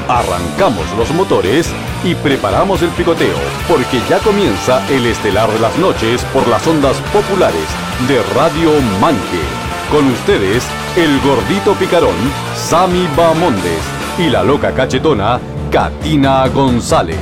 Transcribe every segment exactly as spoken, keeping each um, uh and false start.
Arrancamos los motores y preparamos el picoteo, porque ya comienza el estelar de las noches por las ondas populares de Radio Manque. Con ustedes, el gordito picarón, Sammy Bahamondes, y la loca cachetona, Katina González.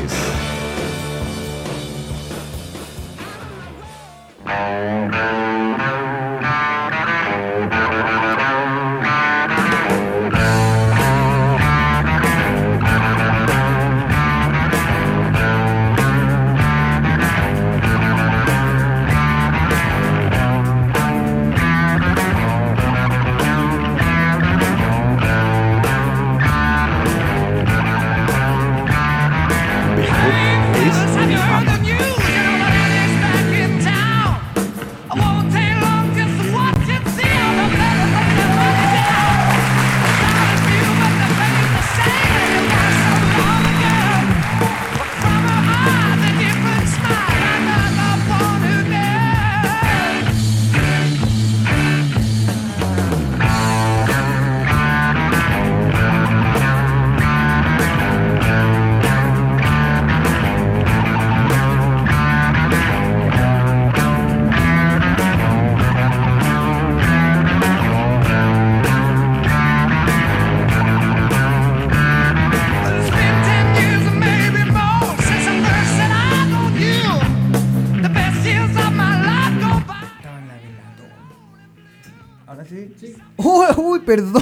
Perdón.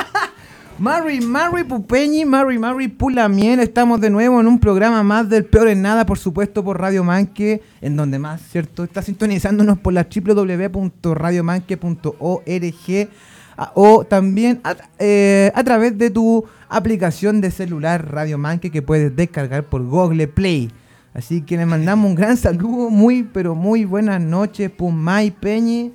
Mari, Mari Pupeñi, Mari, Mari Pulamiel. Estamos de nuevo en un programa más del Peor en Nada, por supuesto, por Radio Manque, en donde más, ¿cierto? Está sintonizándonos por la doble u doble u doble u punto radio manque punto org o también a, eh, a través de tu aplicación de celular Radio Manque, que puedes descargar por Google Play. Así que les mandamos un gran saludo, muy, pero muy buenas noches, Pumay Peñi.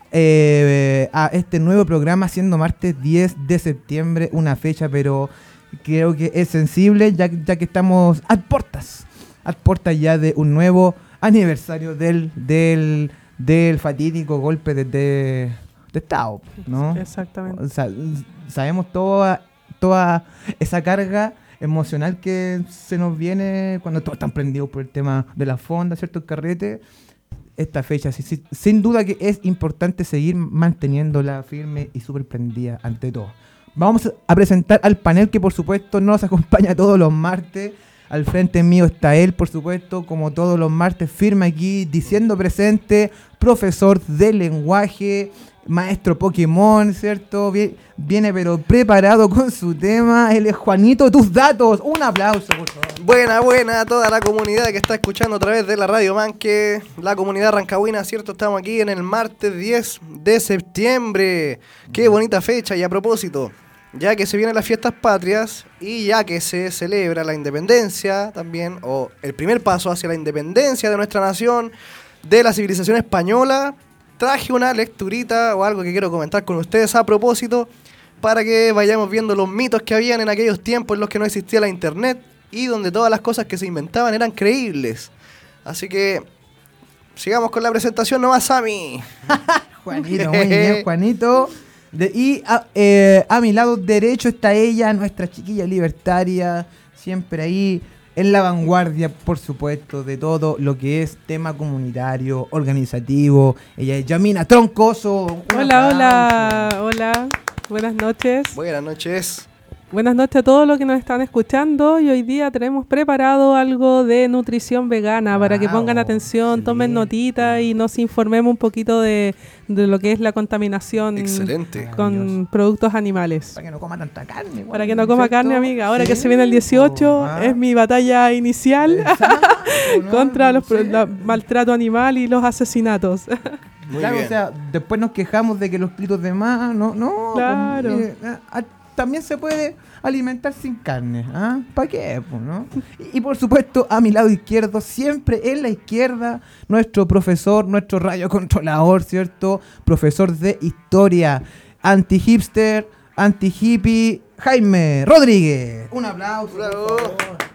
Eh, a este nuevo programa, siendo martes diez de septiembre, una fecha pero creo que es sensible, ya, ya que estamos a puertas a puertas ya de un nuevo aniversario del del, del fatídico golpe de, de, de Estado, ¿no? Exactamente. O sea, sabemos toda, toda esa carga emocional que se nos viene cuando todos están prendidos por el tema de la fonda, ¿cierto? El carrete. Esta fecha, sí, sí, sin duda que es importante seguir manteniéndola firme y súper prendida ante todo. Vamos a presentar al panel que por supuesto nos acompaña todos los martes. Al frente mío está él, por supuesto, como todos los martes, firme aquí, diciendo presente, profesor de lenguaje, maestro Pokémon, ¿cierto? Viene pero preparado con su tema. Él es Juanito Tus Datos. Un aplauso, por favor. Buena, buena a toda la comunidad que está escuchando a través de la Radio Manque, la comunidad rancagüina, ¿cierto? Estamos aquí en el martes diez de septiembre. Qué bonita fecha. Y a propósito, ya que se vienen las fiestas patrias y ya que se celebra la independencia también, o el primer paso hacia la independencia de nuestra nación, de la civilización española, traje una lecturita o algo que quiero comentar con ustedes a propósito, para que vayamos viendo los mitos que habían en aquellos tiempos en los que no existía la internet y donde todas las cosas que se inventaban eran creíbles. Así que sigamos con la presentación nomás, Sammy. Juanito, muy bien, Juanito. De, y a, eh, a mi lado derecho está ella, nuestra chiquilla libertaria, siempre ahí en la vanguardia, por supuesto, de todo lo que es tema comunitario, organizativo. Ella es Yamina Troncoso. Hola, hola, hola. Buenas noches. Buenas noches. Buenas noches a todos los que nos están escuchando, y hoy día tenemos preparado algo de nutrición vegana, wow, para que pongan atención, tomen notita y nos informemos un poquito de, de lo que es la contaminación. Excelente. Con productos animales. Para que no coma tanta carne. Bueno, para que no coma carne, amiga. Ahora sí, que se viene el dieciocho, ah, es mi batalla inicial exacto, ¿no? contra los sí. la, maltrato animal y los asesinatos. Muy claro, bien. O sea, después nos quejamos de que los plitos de más, no, no. Claro. Pues, eh, a, también se puede alimentar sin carne, ¿ah? ¿Para qué? Pues, ¿no? Y, y por supuesto, a mi lado izquierdo, siempre en la izquierda, nuestro profesor, nuestro radiocontrolador, ¿cierto? Profesor de historia, anti-hipster, anti-hippie, Jaime Rodríguez. Un aplauso. Bravo.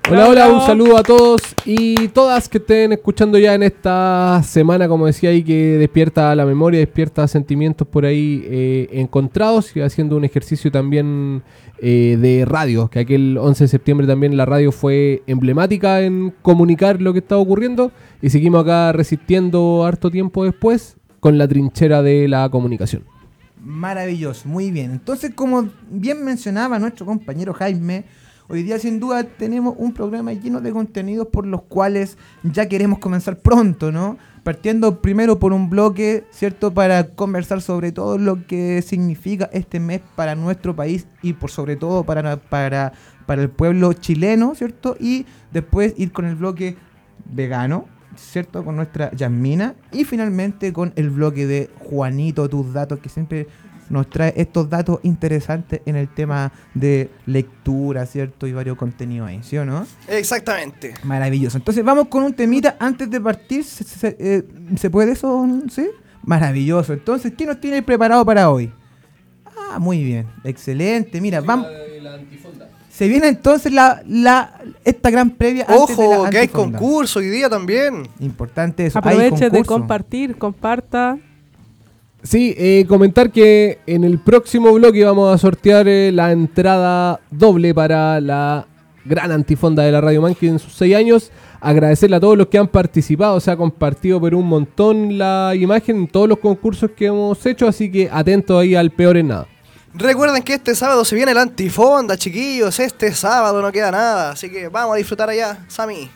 Hola, hola, Bravo. un saludo a todos y todas que estén escuchando ya en esta semana, como decía ahí, que despierta la memoria, despierta sentimientos por ahí eh, encontrados y haciendo un ejercicio también eh, de radio, que aquel once de septiembre también la radio fue emblemática en comunicar lo que estaba ocurriendo y seguimos acá resistiendo harto tiempo después con la trinchera de la comunicación. Maravilloso, muy bien. Entonces, como bien mencionaba nuestro compañero Jaime, hoy día sin duda tenemos un programa lleno de contenidos por los cuales ya queremos comenzar pronto, ¿no? Partiendo primero por un bloque, ¿cierto? Para conversar sobre todo lo que significa este mes para nuestro país y por sobre todo para, para, para el pueblo chileno, ¿cierto? Y después ir con el bloque vegano, ¿cierto? Con nuestra Yasmina y finalmente con el bloque de Juanito, tus datos, que siempre nos trae estos datos interesantes en el tema de lectura, ¿cierto? Y varios contenidos ahí, ¿sí o no? Exactamente. Maravilloso. Entonces vamos con un temita antes de partir. ¿Se, se, eh, ¿se puede eso? ¿Sí? Maravilloso. Entonces, ¿qué nos tiene preparado para hoy? Ah, muy bien. Excelente. Mira, vamos. Se viene entonces la, la esta gran previa antes de la Ojo, que hay antifonda. concurso hoy día también. Importante eso. Hay Aproveche de concurso. compartir, comparta. Sí, eh, comentar que en el próximo bloque vamos a sortear eh, la entrada doble para la gran antifonda de la Radio Manque en sus seis años. Agradecerle a todos los que han participado, se ha compartido por un montón la imagen en todos los concursos que hemos hecho, así que atentos ahí al Peor en Nada. Recuerden que este sábado se viene la antifonda, chiquillos. Este sábado no queda nada, así que vamos a disfrutar allá, Sami.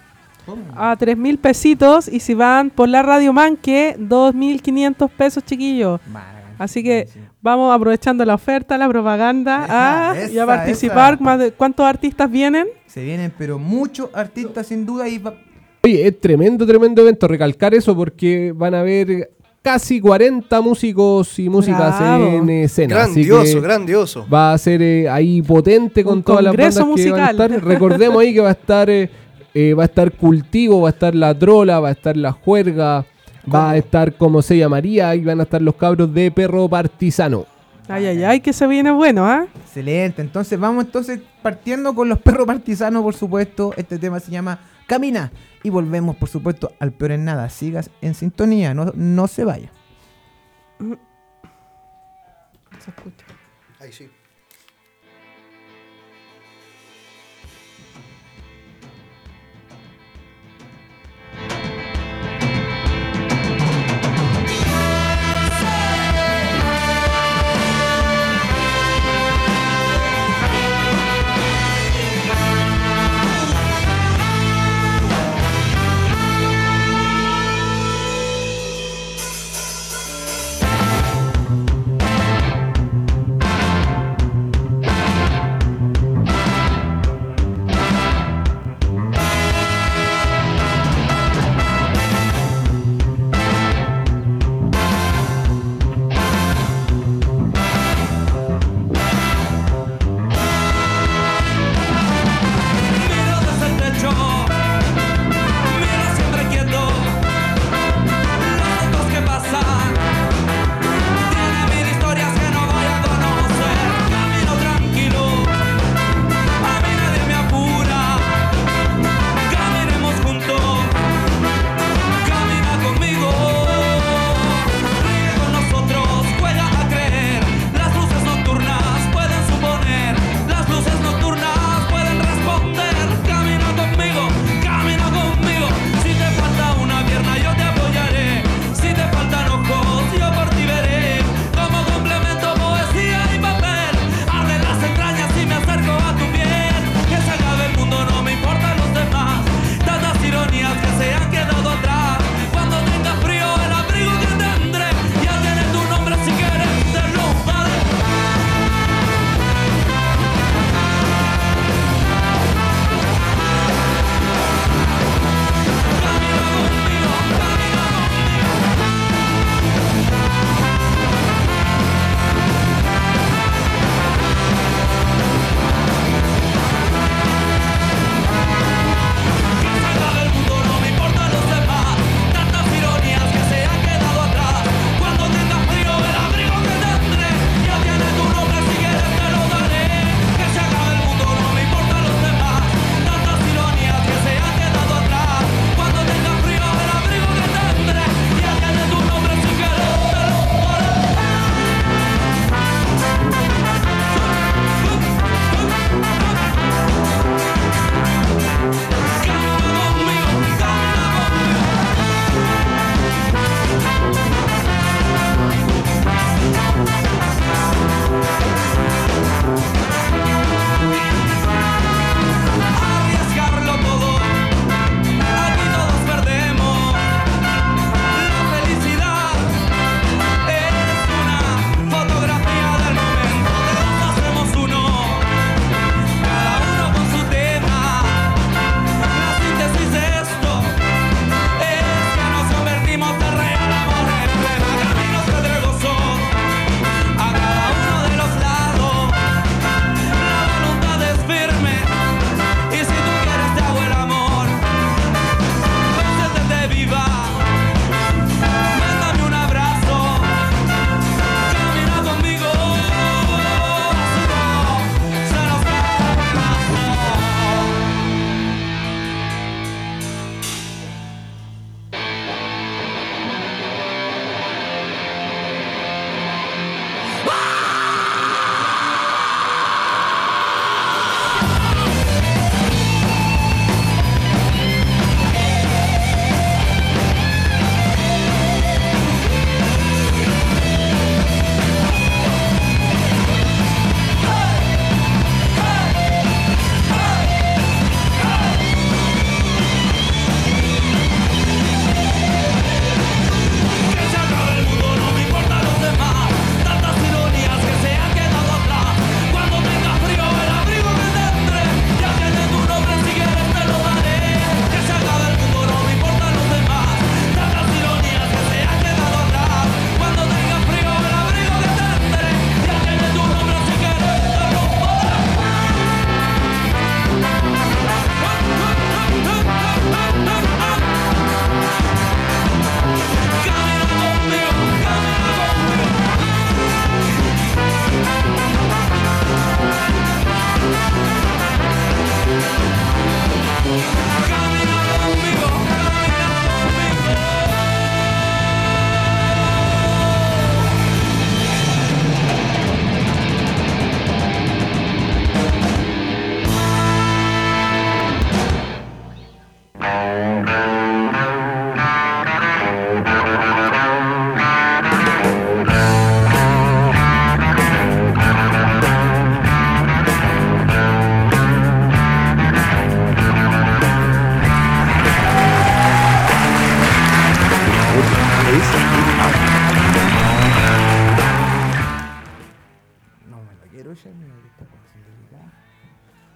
A tres mil pesitos y si van por la Radio Manque, dos mil quinientos pesos, chiquillos. Maravilloso. Así que vamos aprovechando la oferta, la propaganda, Esa, ah, y esa, a participar. esa. Más de, ¿cuántos artistas vienen? Se vienen, pero muchos artistas sin duda y va- Oye, es tremendo, tremendo evento, recalcar eso porque van a haber casi cuarenta músicos y músicas Bravo. en escena. así Grandioso, que grandioso. va a ser eh, ahí potente con Un todas las bandas congreso que van a musical. estar. Recordemos ahí que va a estar eh, eh, va a estar Cultivo, va a estar La Trola, va a estar La Juerga, va a estar Como se llamaría y van a estar los cabros de Perro Partisano. Ay, ay, ay, que se viene bueno, ¿ah? excelente. Entonces vamos entonces partiendo con los perros partisanos, por supuesto. Este tema se llama Camina. Y volvemos, por supuesto, al Peor en Nada. Sigas en sintonía, no, no se vaya. Se escucha. Ahí sí.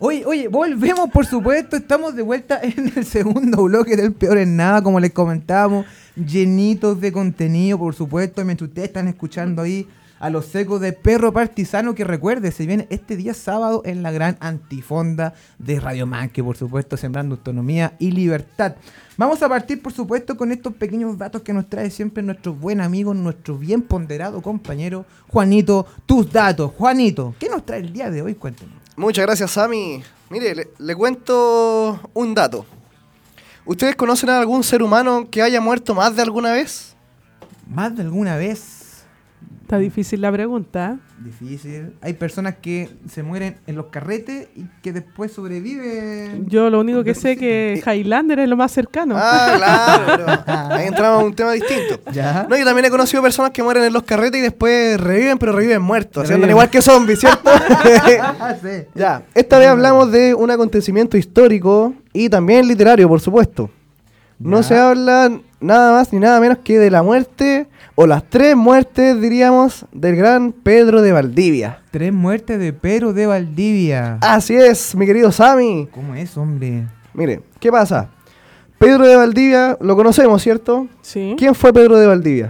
Oye, oye, volvemos por supuesto, estamos de vuelta en el segundo bloque del Peor en Nada, como les comentábamos, llenitos de contenido, por supuesto, mientras ustedes están escuchando ahí a los secos de Perro Partisano, que recuerde, se viene este día sábado en la gran antifonda de Radio Manque, por supuesto, sembrando autonomía y libertad. Vamos a partir, por supuesto, con estos pequeños datos que nos trae siempre nuestro buen amigo, nuestro bien ponderado compañero, Juanito, tus datos. Juanito, ¿qué nos trae el día de hoy? Cuéntanos. Muchas gracias, Sammy. Mire, le, le cuento un dato. ¿Ustedes conocen a algún ser humano que haya muerto más de alguna vez? ¿Más de alguna vez? Está difícil la pregunta. Difícil. Hay personas que se mueren en los carretes y que después sobreviven. Yo lo único que sé es que Highlander es lo más cercano. Ah, claro, pero ahí entramos a un tema distinto. ¿Ya? No, yo también he conocido personas que mueren en los carretes y después reviven, pero reviven muertos. Así Reviven. andan igual que zombies, ¿cierto? Sí. Ya, esta vez hablamos de un acontecimiento histórico y también literario, por supuesto. No Ya. se habla nada más ni nada menos que de la muerte, o las tres muertes, diríamos, del gran Pedro de Valdivia. Tres muertes de Pedro de Valdivia. Así es, mi querido Sammy. ¿Cómo es, hombre? Mire, ¿qué pasa? Pedro de Valdivia, lo conocemos, ¿cierto? Sí. ¿Quién fue Pedro de Valdivia?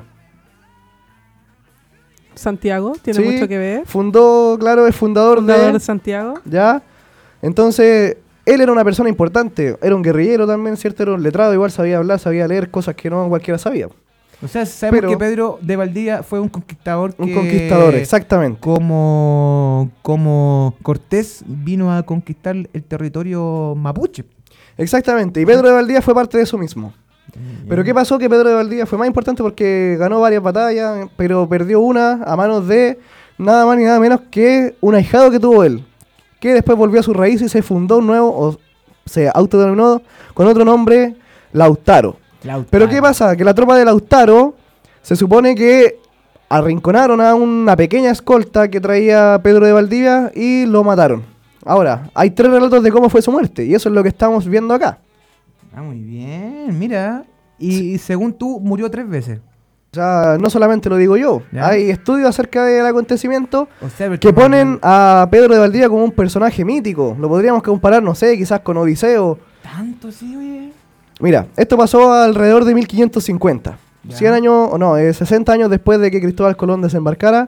Santiago, tiene Sí, mucho que ver. Fundó, claro, es fundador, Fundador de de... Santiago. ¿Ya? Entonces, él era una persona importante, era un guerrillero también, ¿cierto? Era un letrado, igual sabía hablar, sabía leer cosas que no cualquiera sabía. O sea, sabemos Pero- que Pedro de Valdivia fue un conquistador Un que... conquistador, exactamente. Como, como Cortés vino a conquistar el territorio mapuche. Exactamente, y Pedro de Valdivia fue parte de eso mismo. Pero ¿qué pasó? Que Pedro de Valdivia fue más importante porque ganó varias batallas, pero perdió una a manos de nada más ni nada menos que un ahijado que tuvo él, que después volvió a sus raíces y se fundó un nuevo, o se autodenominó con otro nombre, Lautaro. Lautaro. Pero ¿qué pasa? Que la tropa de Lautaro se supone que arrinconaron a una pequeña escolta que traía Pedro de Valdivia y lo mataron. Ahora, hay tres relatos de cómo fue su muerte, y eso es lo que estamos viendo acá. Ah, muy bien, mira. Y, y según tú, murió tres veces. O sea, no solamente lo digo yo, ¿Ya? hay estudios acerca del acontecimiento O sea, porque que ponen murió a Pedro de Valdivia como un personaje mítico. Lo podríamos comparar, no sé, quizás con Odiseo. tanto, sí, oye. Mira, esto pasó alrededor de mil quinientos cincuenta. Ya. cien años, o no, eh, sesenta años después de que Cristóbal Colón desembarcara.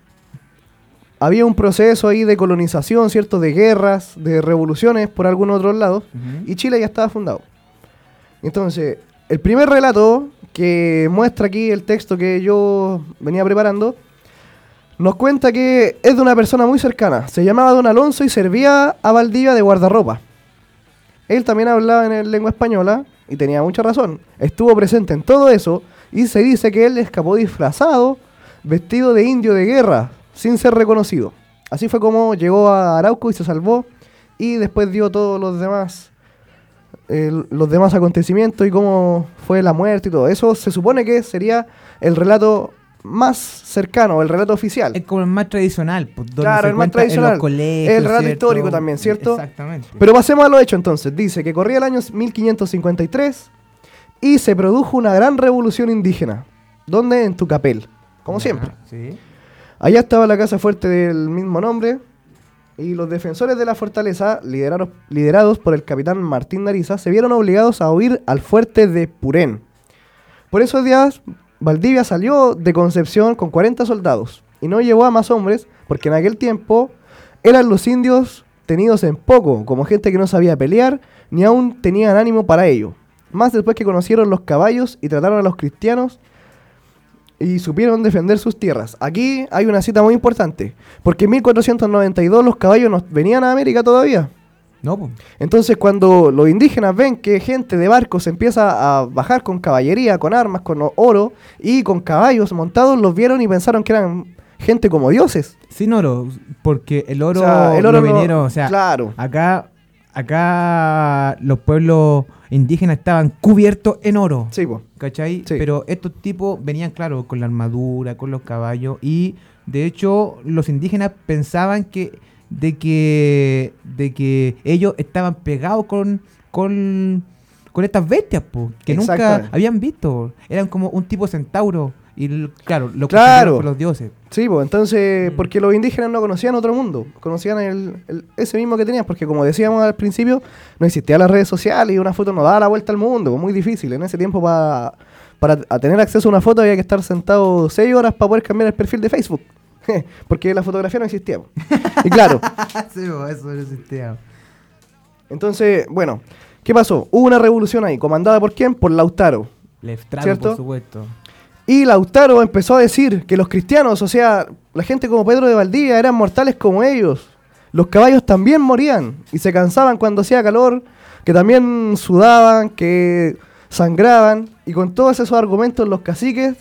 Había un proceso ahí de colonización, ¿cierto? De guerras, de revoluciones por algunos otros lados. Ujú. Y Chile ya estaba fundado. Entonces, el primer relato que muestra aquí el texto que yo venía preparando, nos cuenta que es de una persona muy cercana. Se llamaba Don Alonso y servía a Valdivia de guardarropa. Él también hablaba en lengua española y tenía mucha razón. Estuvo presente en todo eso y se dice que él escapó disfrazado, vestido de indio de guerra, sin ser reconocido. Así fue como llegó a Arauco y se salvó, y después dio todos los demás eh, los demás acontecimientos y cómo fue la muerte y todo. Eso se supone que sería el relato más cercano, el relato oficial. Es como el más tradicional. Pues, donde Claro, se el más cuenta en tradicional. los colegios, El relato ¿cierto? histórico también, ¿cierto? Exactamente. Pero pasemos a lo hecho entonces. Dice que corría el año mil quinientos cincuenta y tres y se produjo una gran revolución indígena. ¿Dónde? En Tucapel, como Ya, siempre. Sí. Allá estaba la casa fuerte del mismo nombre y los defensores de la fortaleza, liderados, liderados por el capitán Martín Nariza, se vieron obligados a huir al fuerte de Purén. Por esos días, Valdivia salió de Concepción con cuarenta soldados y no llevó a más hombres porque en aquel tiempo eran los indios tenidos en poco, como gente que no sabía pelear ni aún tenían ánimo para ello. Más después que conocieron los caballos y trataron a los cristianos y supieron defender sus tierras. Aquí hay una cita muy importante, porque en mil cuatrocientos noventa y dos los caballos no venían a América todavía. No, pues. Entonces cuando los indígenas ven que gente de barcos empieza a bajar con caballería, con armas, con oro y con caballos montados, los vieron y pensaron que eran gente como dioses. Sin oro, porque el oro, O sea, el oro lo no- vinieron, o sea, claro. acá, acá los pueblos indígenas estaban cubiertos en oro. Sí, po. ¿Cachai? Sí. Pero estos tipos venían, claro, con la armadura, con los caballos, y de hecho los indígenas pensaban que de que de que ellos estaban pegados con con, con estas bestias, po, que nunca Exactamente. habían visto. Eran como un tipo centauro Y l- claro, lo Claro. confundieron con los dioses. Sí, pues entonces, Mm. porque los indígenas no conocían otro mundo, conocían el, el- ese mismo que tenían, porque como decíamos al principio, no existían las redes sociales y una foto no daba la vuelta al mundo, muy difícil. En ese tiempo pa- para a tener acceso a una foto había que estar sentado seis horas para poder cambiar el perfil de Facebook, porque la fotografía no existía. po. Y claro, Sí, po, eso no existía. entonces, bueno, ¿qué pasó? Hubo una revolución ahí, comandada por quién? Por Lautaro. Leftrado, ¿Cierto? por supuesto. Y Lautaro empezó a decir que los cristianos, o sea, la gente como Pedro de Valdivia, eran mortales como ellos. Los caballos también morían y se cansaban cuando hacía calor, que también sudaban, que sangraban. Y con todos esos argumentos los caciques,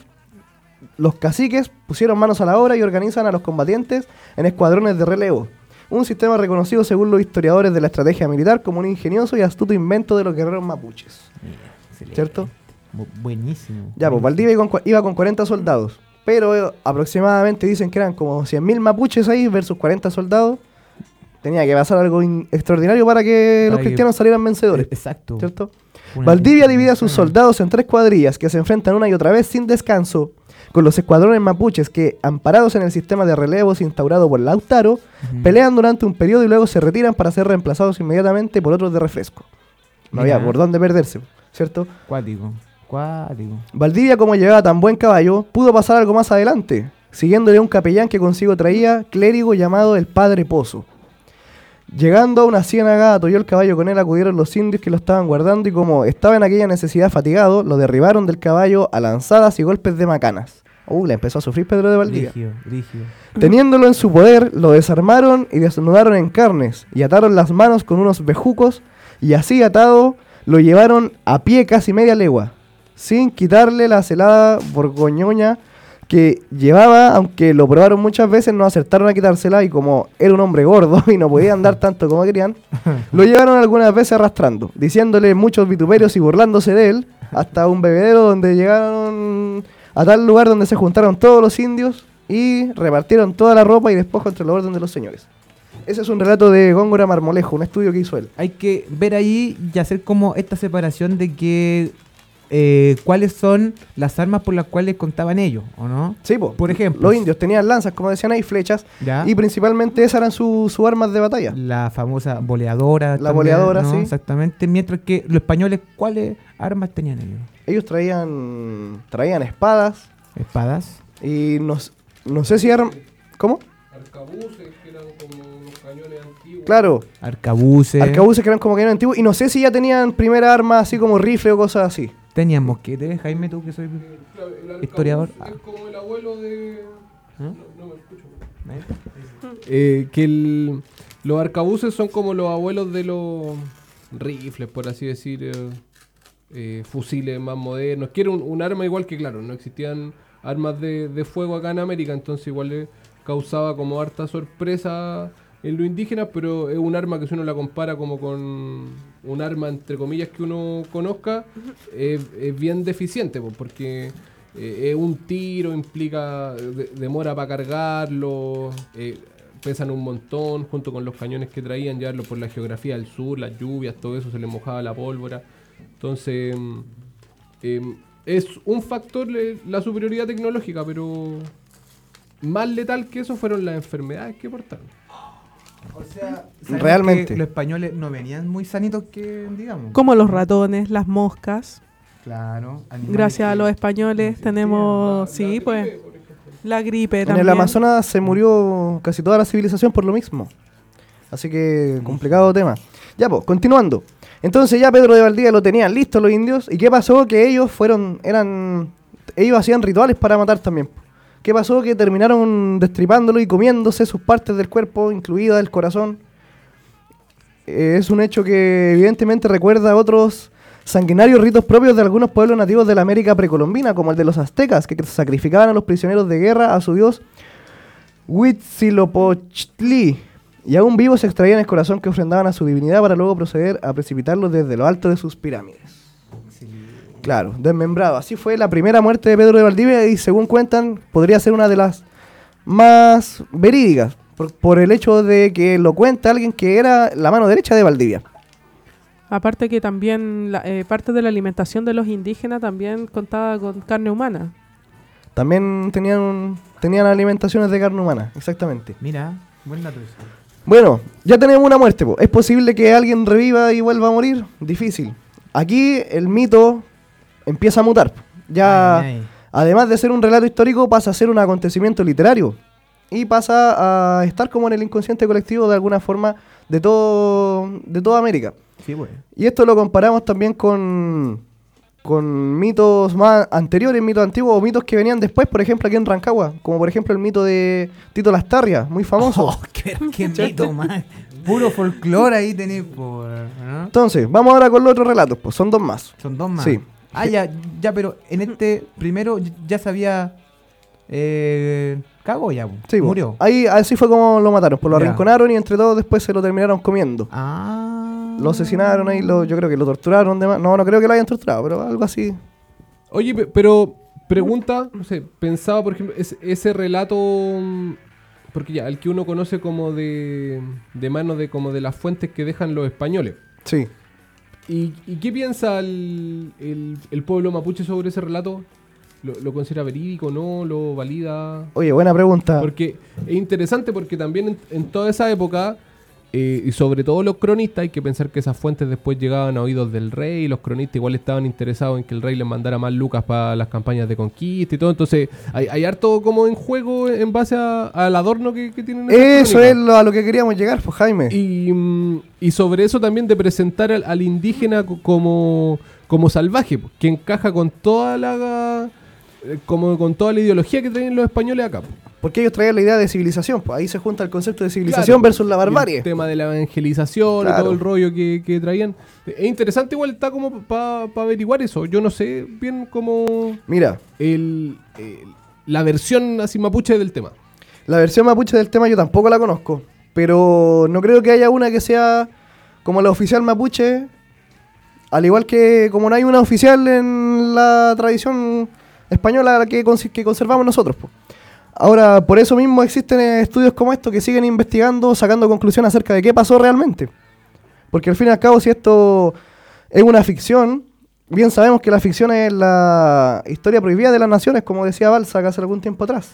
los caciques pusieron manos a la obra y organizan a los combatientes en escuadrones de relevo. Un sistema reconocido según los historiadores de la estrategia militar como un ingenioso y astuto invento de los guerreros mapuches. Mira, excelente. ¿Cierto? Bu- buenísimo. Ya, pues buenísimo. Valdivia iba con, cua- iba con cuarenta soldados, pero eh, aproximadamente dicen que eran como cien mil mapuches ahí versus cuarenta soldados. Tenía que pasar algo in- extraordinario para que Para los que- cristianos salieran vencedores, Exacto. ¿cierto? Una Valdivia gente- divide a sus soldados en tres cuadrillas que se enfrentan una y otra vez sin descanso con los escuadrones mapuches que, amparados en el sistema de relevos instaurado por Lautaro, Ujú. pelean durante un periodo y luego se retiran para ser reemplazados inmediatamente por otros de refresco. No Mira. había por dónde perderse, ¿cierto? Cuático. Cuático. Valdivia, como llevaba tan buen caballo, pudo pasar algo más adelante, siguiéndole a un capellán que consigo traía, clérigo llamado el Padre Pozo. Llegando a una ciénaga, atolló el caballo con él, acudieron los indios que lo estaban guardando y como estaba en aquella necesidad fatigado, lo derribaron del caballo a lanzadas y golpes de macanas. Uh, le empezó a sufrir Pedro de Valdivia. Rígido, rígido. Teniéndolo en su poder, lo desarmaron y desnudaron en carnes, y ataron las manos con unos bejucos, y así atado, lo llevaron a pie casi media legua, sin quitarle la celada borgoñoña que llevaba, aunque lo probaron muchas veces, no acertaron a quitársela, y como era un hombre gordo y no podía andar tanto como querían, lo llevaron algunas veces arrastrando, diciéndole muchos vituperios y burlándose de él, hasta un bebedero donde llegaron a tal lugar donde se juntaron todos los indios y repartieron toda la ropa y despojo entre los órdenes de los señores. Ese es un relato de Góngora Marmolejo, un estudio que hizo él. Hay que ver ahí y hacer como esta separación de que eh, cuáles son las armas por las cuales contaban ellos, ¿o no? Sí, po. Por ejemplo. Los indios tenían lanzas, como decían ahí, flechas, ¿Ya? y principalmente esas eran sus su armas de batalla. La famosa boleadora. La boleadora, sí. Exactamente. Mientras que los españoles, ¿cuáles armas tenían ellos? Ellos traían traían espadas Espadas. y no, s- no sé si eran... ¿Cómo? Arcabuces, que eran como unos cañones antiguos. Claro, Arcabuces. arcabuces que eran como cañones antiguos, y no sé si ya tenían primera arma así como rifle o cosas así. Tenían mosquetes. Jaime, tú que soy... Claro, el arcabuz Historiador. Es como el abuelo de... ¿Eh? No, no me escucho. Eh, que el- los arcabuces son como los abuelos de los rifles, por así decir, eh, eh, fusiles más modernos. Que era un, un arma igual que, claro, no existían armas de, de fuego acá en América, entonces igual le causaba como harta sorpresa en los indígenas, pero es un arma que si uno la compara como con un arma, entre comillas, que uno conozca, es, es bien deficiente, po, porque eh, es un tiro, implica de- demora para cargarlo, eh, pesan un montón, junto con los cañones que traían, llevarlo por la geografía del sur, las lluvias, todo eso, se les mojaba la pólvora. Entonces, mm, eh, es un factor le- la superioridad tecnológica, pero más letal que eso fueron las enfermedades que portaron. O sea, Realmente. los españoles no venían muy sanitos que, digamos. Como los ratones, las moscas. Claro. animales Gracias a que- los españoles no tenemos, sí, pues, la gripe En también. el Amazonas se murió casi toda la civilización por lo mismo. Así que complicado tema. Ya pues, continuando. Entonces ya Pedro de Valdivia lo tenían listo los indios. ¿Y qué pasó? Que ellos fueron, eran, ellos hacían rituales para matar también. ¿Qué pasó? Que terminaron destripándolo y comiéndose sus partes del cuerpo, incluida el corazón. Eh, es un hecho que evidentemente recuerda a otros sanguinarios ritos propios de algunos pueblos nativos de la América precolombina, como el de los aztecas, que sacrificaban a los prisioneros de guerra a su dios Huitzilopochtli, y aún vivos extraían el corazón que ofrendaban a su divinidad para luego proceder a precipitarlo desde lo alto de sus pirámides. Claro, desmembrado. Así fue la primera muerte de Pedro de Valdivia y según cuentan podría ser una de las más verídicas, por, por el hecho de que lo cuenta alguien que era la mano derecha de Valdivia. Aparte que también la, eh, parte de la alimentación de los indígenas también contaba con carne humana. también tenían, tenían alimentaciones de carne humana, exactamente. Mira, buen dato eso. Bueno, ya tenemos una muerte, po. ¿Es posible que alguien reviva y vuelva a morir? Difícil. Aquí el mito empieza a mutar. Ya, Ay, ay. además de ser un relato histórico, pasa a ser un acontecimiento literario. Y pasa a estar como en el inconsciente colectivo de alguna forma de todo de toda América. Sí, pues. Y esto lo comparamos también con, con mitos más anteriores, mitos antiguos o mitos que venían después, por ejemplo, aquí en Rancagua. Como por ejemplo el mito de Tito Lastarria, muy famoso. Oh, qué, qué mito, man. Puro folclore ahí tenéis, por, ¿no? Entonces, vamos ahora con los otros relatos, pues son dos más. Son dos más. Sí. Ah, ya, ya, pero en este primero ya sabía. Eh, cagó ya, Sí, po. murió. Ahí así fue como lo mataron, pues lo Ya. arrinconaron y entre todos después se lo terminaron comiendo. Ah. Lo asesinaron ahí, lo, yo creo que lo torturaron, demás. No, no creo que lo hayan torturado, pero algo así. Oye, pe- pero pregunta, no sé, pensaba, por ejemplo, es- ese relato, mm, porque ya, el que uno conoce como de, de mano de como de las fuentes que dejan los españoles. Sí. ¿Y, y qué piensa el, el- el pueblo mapuche sobre ese relato? ¿Lo, lo considera verídico, no? ¿Lo valida? Oye, buena pregunta. Porque es interesante porque también en, en toda esa época, eh, y sobre todo los cronistas, hay que pensar que esas fuentes después llegaban a oídos del rey, y los cronistas igual estaban interesados en que el rey les mandara más lucas para las campañas de conquista y todo, entonces hay, hay harto como en juego en base a- al adorno que, que tienen esas Eso crónicas. es lo- a lo que queríamos llegar, pues Jaime. Y, mm, y sobre eso también de presentar al, al indígena co- como, como salvaje, pues, que encaja con toda la eh, como con toda la ideología que traen los españoles acá, pues. Porque ellos traían la idea de civilización, pues ahí se junta el concepto de civilización Claro, versus la y barbarie. el tema de la evangelización Claro. y todo el rollo que, que traían. Es interesante, igual está como para averiguar eso. Yo no sé bien cómo Mira, el, el- la versión así mapuche del tema. la versión mapuche del tema yo tampoco la conozco, pero no creo que haya una que sea como la oficial mapuche, al igual que como no hay una oficial en la tradición española que, cons- que conservamos nosotros, pues. Ahora, por eso mismo existen eh, estudios como estos que siguen investigando, sacando conclusiones acerca de qué pasó realmente. Porque al fin y al cabo, si esto es una ficción, bien sabemos que la ficción es la historia prohibida de las naciones, como decía Balzac hace algún tiempo atrás.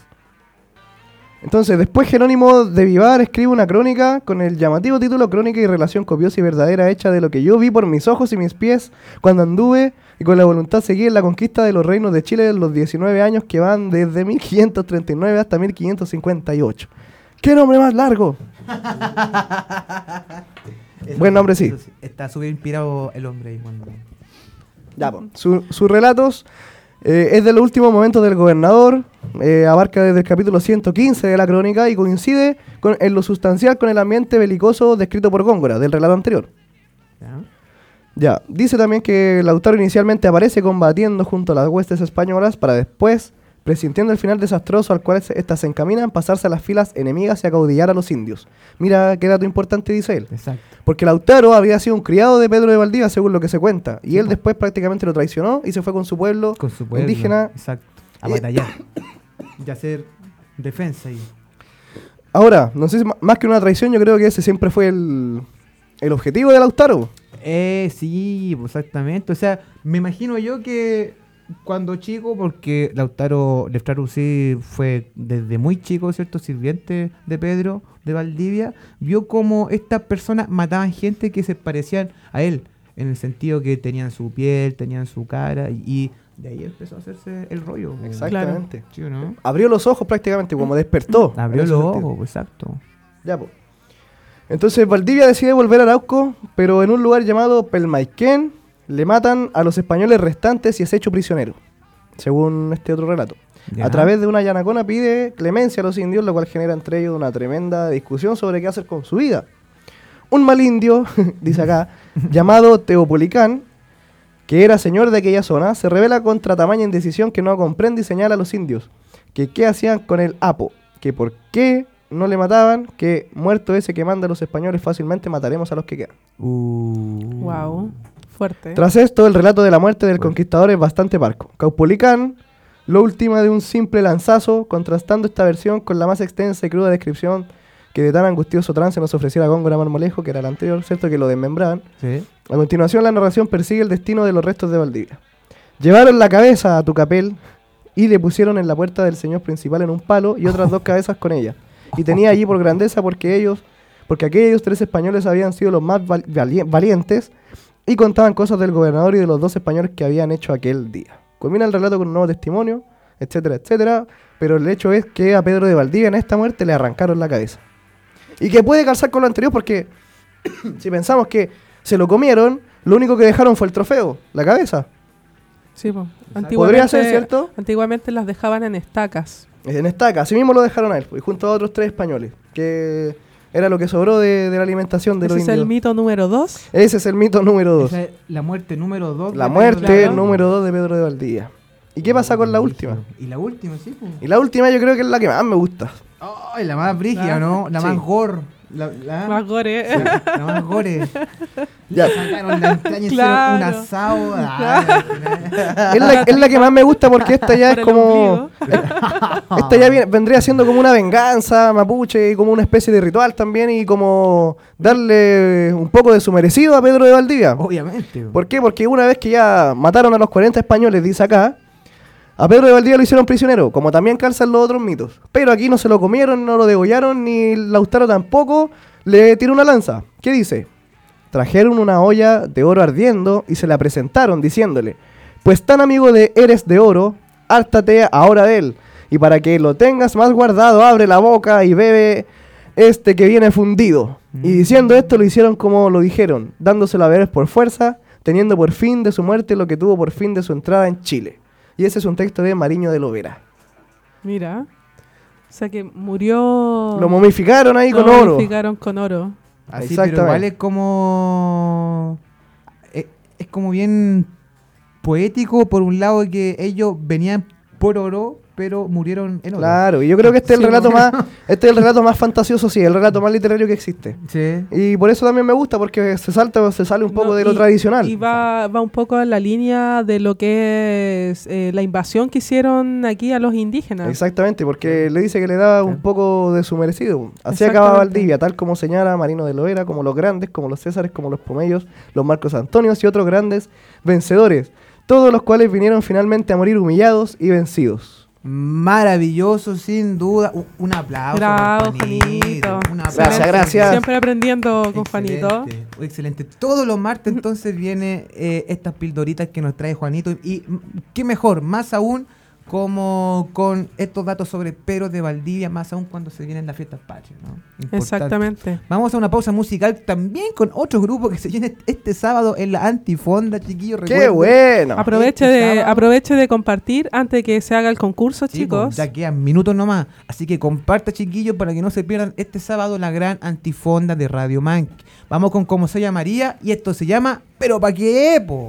Entonces, después Jerónimo de Vivar escribe una crónica con el llamativo título Crónica y relación copiosa y verdadera hecha de lo que yo vi por mis ojos y mis pies cuando anduve y con la voluntad seguí en la conquista de los reinos de Chile en los diecinueve años que van desde mil quinientos treinta y nueve hasta mil quinientos cincuenta y ocho. ¡Qué nombre más largo! Eso Buen nombre, sí. eso Está súper inspirado el hombre ahí cuando. Ya, po. Su- sus relatos eh, es de los últimos momentos del gobernador, eh, abarca desde el capítulo ciento quince de la crónica y coincide con, en lo sustancial con el ambiente belicoso descrito por Góngora, del relato anterior. ¿Ya? Ya, dice también que Lautaro inicialmente aparece combatiendo junto a las huestes españolas para después, presintiendo el final desastroso al cual se- estas se encaminan, pasarse a las filas enemigas y acaudillar a los indios. Mira qué dato importante dice él. Exacto. Porque Lautaro había sido un criado de Pedro de Valdivia, según lo que se cuenta. Y Sí, él po. después prácticamente lo traicionó y se fue con su pueblo, Con su pueblo. indígena. Exacto. A Y- batallar. Y hacer defensa ahí. Ahora, no sé si ma- más que una traición, yo creo que ese siempre fue el, el objetivo de Lautaro. Eh, sí, pues, exactamente. O sea, me imagino yo que cuando chico, porque Lautaro Leftraru sí fue desde muy chico, ¿cierto? Sirviente de Pedro de Valdivia, vio como estas personas mataban gente que se parecían a él, en el sentido que tenían su piel, tenían su cara, y, y de ahí empezó a hacerse el rollo. pues. Exactamente. ¿Sí o no? Abrió los ojos prácticamente, como despertó. Abrió en ese los sentido. ojos, pues, exacto. Ya, pues. Entonces Valdivia decide volver a Arauco, pero en un lugar llamado Pelmaiquén le matan a los españoles restantes y es hecho prisionero, según este otro relato. Ya. A través de una yanacona pide clemencia a los indios, lo cual genera entre ellos una tremenda discusión sobre qué hacer con su vida. Un mal indio, dice acá, llamado Teopolicán, que era señor de aquella zona, se revela contra tamaña indecisión que no comprende y señala a los indios que qué hacían con el Apo, que por qué no le mataban, que muerto ese que manda a los españoles fácilmente mataremos a los que quedan. Uh. Wow, fuerte. Tras esto, el relato de la muerte del conquistador es bastante parco. Caupolicán lo última de un simple lanzazo, contrastando esta versión con la más extensa y cruda descripción que de tan angustioso trance nos ofreciera Góngora Marmolejo, que era el anterior, ¿cierto? Que lo desmembraban. Sí. A continuación, la narración persigue el destino de los restos de Valdivia. Llevaron la cabeza a Tucapel y le pusieron en la puerta del señor principal en un palo y otras dos cabezas con ella. Y tenía allí por grandeza porque ellos, porque aquellos tres españoles habían sido los más val- vali- valientes y contaban cosas del gobernador y de los dos españoles que habían hecho aquel día. Culmina el relato con un nuevo testimonio, etcétera, etcétera, pero el hecho es que a Pedro de Valdivia en esta muerte le arrancaron la cabeza. Y que puede calzar con lo anterior porque si pensamos que se lo comieron, lo único que dejaron fue el trofeo, la cabeza. Sí, po. Podría ser, ¿cierto? Antiguamente las dejaban en estacas. En estaca, así mismo lo dejaron a él, y junto a otros tres españoles, que era lo que sobró de, de la alimentación de Ese los es indios. el mito número dos. Ese es el mito número dos. Esa es la muerte número dos. La de muerte Pedro de número dos de Pedro de Valdivia. ¿Y qué pasa con la última? Y la última, sí, pues. Y la última yo creo que es la que más me gusta. Ay, la más brígida, ¿no? La Sí. más gore. La, la, Más gore. sí, la más gore. Ya. Le sacaron la entraña y Claro. hicieron un asado. Ah, Es la, es la que más me gusta porque esta ya Por es el como... ombligo. Esta ya viene- vendría siendo como una venganza mapuche y como una especie de ritual también y como darle un poco de su merecido a Pedro de Valdivia. obviamente. po. ¿Por qué? Porque una vez que ya mataron a los cuarenta españoles, dice acá, a Pedro de Valdivia lo hicieron prisionero, como también calzan los otros mitos. Pero aquí no se lo comieron, no lo degollaron, ni Lautaro tampoco le tiró una lanza. ¿Qué dice? Trajeron una olla de oro ardiendo y se la presentaron diciéndole, pues tan amigo de eres de oro, hártate ahora de él. Y para que lo tengas más guardado, abre la boca y bebe este que viene fundido. Y diciendo esto lo hicieron como lo dijeron, dándoselo a beber por fuerza, teniendo por fin de su muerte lo que tuvo por fin de su entrada en Chile. Y ese es un texto de Mariño de Lovera. Mira. O sea que murió. Lo momificaron ahí Lo con oro. momificaron con oro. Así, Exactamente. pero igual es como... Es, es como bien poético, por un lado, que ellos venían por oro, pero murieron en oro. Claro, y yo creo que este es el Sí, relato ¿no? más, este es el relato más fantasioso, sí, el relato más literario que existe. Sí. Y por eso también me gusta, porque se salta, se sale un poco No, de lo y- tradicional. Y va, va un poco en la línea de lo que es eh, la invasión que hicieron aquí a los indígenas. Exactamente, porque le dice que le da un Claro. poco de su merecido. Así acaba Exactamente. Valdivia, tal como señala Marino de Loera, como los grandes, como los Césares, como los Pomellos, los Marcos Antonios y otros grandes vencedores, todos los cuales vinieron finalmente a morir humillados y vencidos. Maravilloso, sin duda. Un, un aplauso. Bravo, por Juanito. Juanito. Un aplauso. Gracias, gracias. Siempre aprendiendo con Juanito. Excelente, excelente. Todos los martes entonces viene eh, estas pildoritas que nos trae Juanito. Y mm, qué mejor, más aún como con estos datos sobre Pedro de Valdivia, más aún cuando se vienen las fiestas patrias, ¿no? Importante. Exactamente. Vamos a una pausa musical también con otro grupo que se viene este sábado en la Antifonda, chiquillos. ¡Qué recuerden. bueno! Aproveche Este de, sábado- aproveche de compartir antes de que se haga el concurso, Sí, chicos. pues, ya quedan minutos nomás. Así que comparta, chiquillos, para que no se pierdan este sábado la gran Antifonda de Radio Manque. Vamos con Como se llamaría y esto se llama Pero pa' qué, po.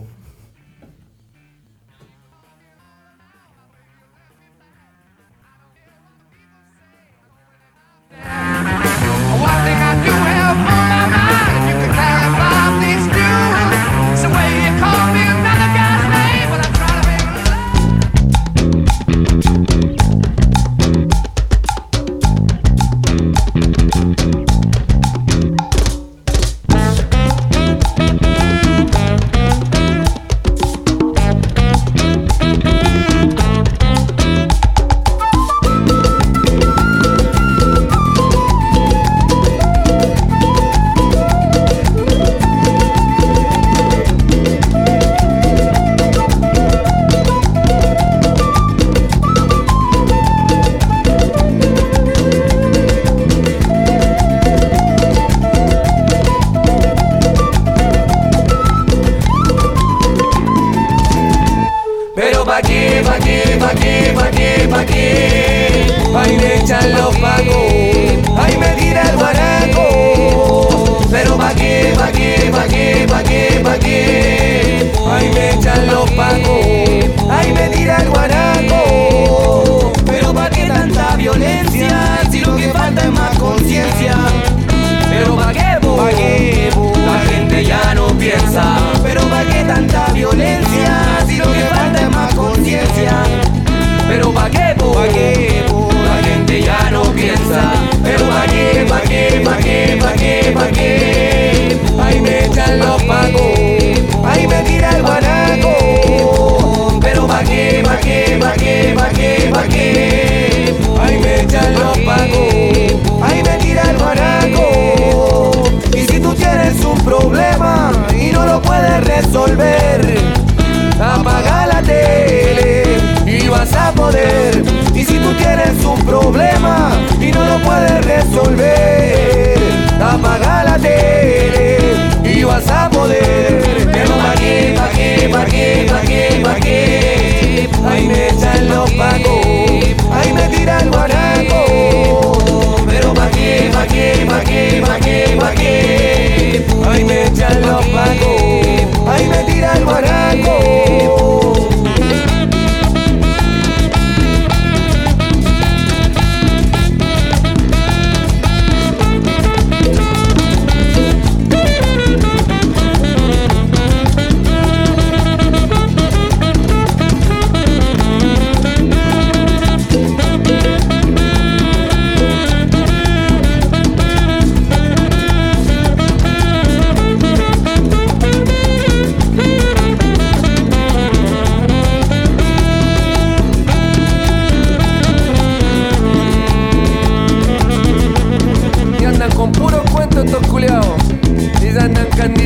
One thing I do have on my mind, if you could clarify, please do. It's the way you call me another guy's name, but I'm trying to make love. Pero pa' qué, pa' qué, pa' qué, pa' qué, pa' qué. Ahí me echan los pacos, ahí me tira el guaraco. Pero pa' qué, pa' qué, pa' qué, pa' qué, pa' qué. Ahí me echan los pacos, ahí me tira el guaraco. Pero pa' qué tanta violencia, si lo que falta es más conciencia. Pero pa' qué, po, pa' qué, po, la gente ya no piensa. Pero pa' qué tanta violencia, si lo que falta es más conciencia. Pero pa' qué, po, pa' qué, po, la gente ya no piensa.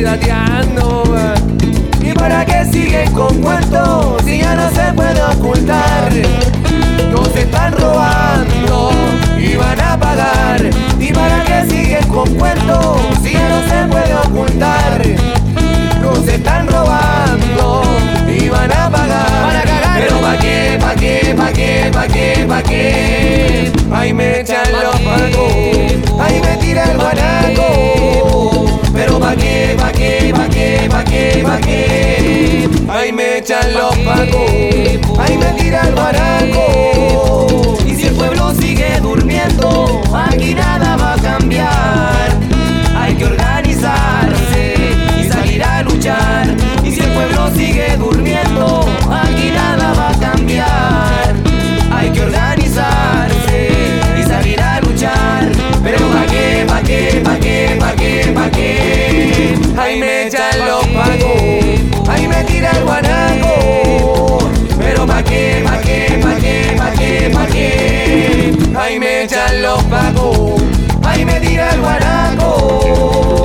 pirateando. ¿Y para qué siguen con cuentos si ya no se puede ocultar? Nos están robando y van a pagar. ¿Y para qué siguen con cuentos si ya no se puede ocultar? Nos están robando y van a pagar. Para cagar. Pero pa' qué, pa' qué, pa' qué, pa' qué, pa' qué. Ahí me echan los pagos, ahí me tira el guanaco. Pero pa' qué, pa' qué, pa' qué, pa' qué, pa' qué. Ahí me echan los pagos, ahí me tira el guanaco. Y si el pueblo sigue durmiendo, aquí nada va a cambiar. Hay que organizarse y salir a luchar. Y si el pueblo sigue durmiendo, aquí nada va a cambiar. Hay que organizarse y salir a luchar. Pero pa' qué, pa' qué, pa' qué, pa' qué, pa' qué. Ahí me echan los pagos, ahí me tira el guanaco. Pero pa' qué, pa' qué, pa' qué, pa' qué, pa' qué. Ahí me echan los pagos, ahí me tira el guanaco.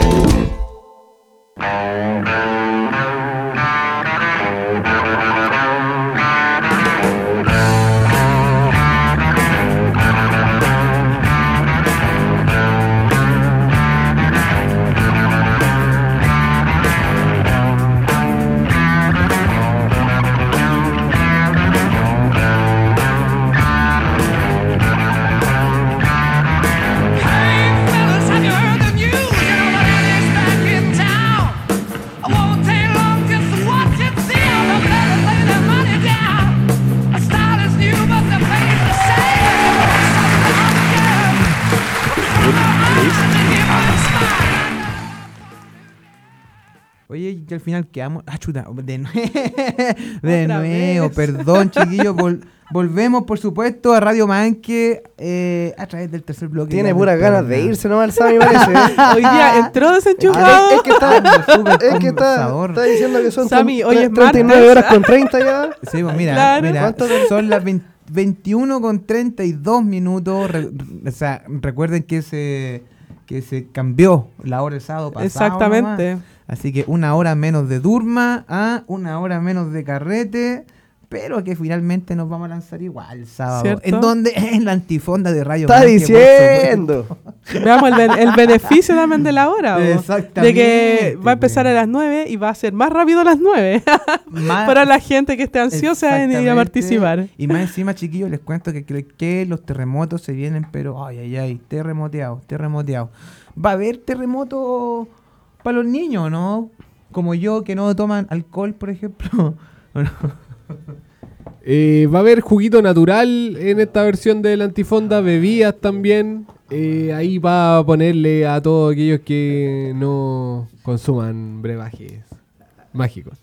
Oye, que al final quedamos. Ah, chuta, de, nue- de nuevo, perdón, chiquillos. Vol- volvemos, por supuesto, a Radio Manque eh, a través del tercer bloque. Tiene ya puras del ganas de programa. irse nomás el Sammy, parece. ¿eh? Hoy día entró Ah, desenchufado. es, es que está, Súper es que está, conversador. está diciendo que son Sammy, tre- hoy es treinta y nueve martes. horas con treinta ya. Sí, pues mira, Claro. mira ¿Cuánto? son las veinte veintiuno con treinta y dos minutos. Re- o sea, recuerden que se, que se cambió la hora del sábado pasado. Exactamente. nomás. Así que una hora menos de Durma, a una hora menos de carrete, pero que finalmente nos vamos a lanzar igual el sábado. ¿Cierto? ¿En dónde? En la antifonda de Radio Está Manque, por diciendo. supuesto. Veamos el, ben- el beneficio también de la hora. bo. Exactamente, De que va a empezar pues. a las nueve y va a ser más rápido a las nueve. Más- Para la gente que esté ansiosa en ir a Exactamente. participar. Y más encima, chiquillos, les cuento que, que, que los terremotos se vienen, pero ay, ay, ay, terremoteados, terremoteados. Va a haber terremotos para los niños, ¿no? Como yo, que no toman alcohol, por ejemplo. ¿O no? Eh, va a haber juguito natural en esta versión del Antifonda, bebidas también. Eh, ahí va a ponerle a todos aquellos que no consuman brebajes mágicos.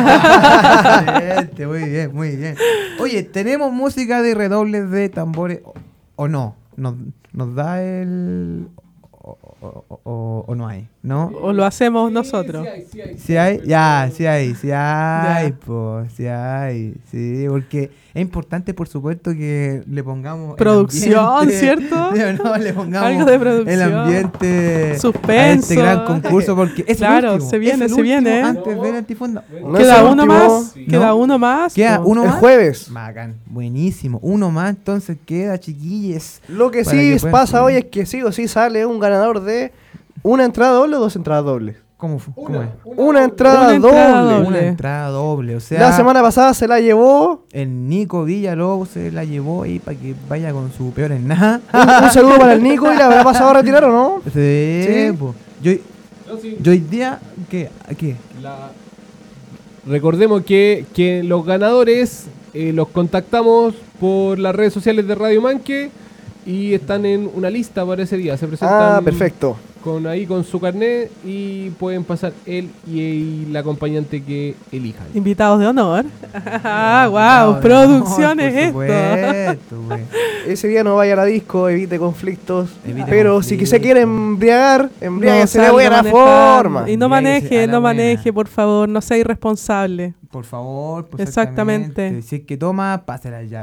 Excelente, muy bien, muy bien. Oye, ¿tenemos música de redobles de tambores o, o no? ¿Nos, nos da el... O, o- o- o no hay? ¿No? O lo hacemos nosotros. Si hay, ya, si hay, si hay, pues, si hay, sí, porque es importante, por supuesto, que le pongamos el Producción, ambiente, ¿cierto? ¿sí o no? Le pongamos Algo de producción. el ambiente Suspenso. a este gran concurso, porque es Claro, el último, se viene, es el se viene, último ¿eh? antes del antifonda. No es Queda el uno último. más. Sí. Queda ¿No? uno más. Queda po. uno El más. jueves. Bacán, buenísimo, uno más, entonces queda, chiquilles. Lo que Para sí que puedan pasa seguir. hoy es que sí o sí sale un ganador de una entrada doble o dos entradas dobles. ¿Cómo, fu- cómo es? Una entrada Una entrada doble. doble. Una entrada doble, o sea, La semana pasada se la llevó. el Nico Villalobos se la llevó ahí para que vaya con su peor en nada. Un, un saludo para el Nico y la habrá pasado a retirar o no. Sí, Sí. po. Yo, yo hoy día, ¿qué? ¿Qué? La- Recordemos que, que los ganadores eh, los contactamos por las redes sociales de Radio Manque y están en una lista para ese día. Se presentan Ah, perfecto. con ahí con su carnet y pueden pasar él y, y la acompañante que elijan. Invitados de honor. Ah, No, wow, no, producciones por esto. supuesto, güey. Ese día no vaya a la disco, evite conflictos. Evite pero conflictos. si que se quiere embriagar, embriáguese de salga buena manejando. forma. Y no Embriáguese maneje, a la no buena. maneje, por favor, no sea irresponsable. Por favor, pues Exactamente. Si es que toma, pase la llave.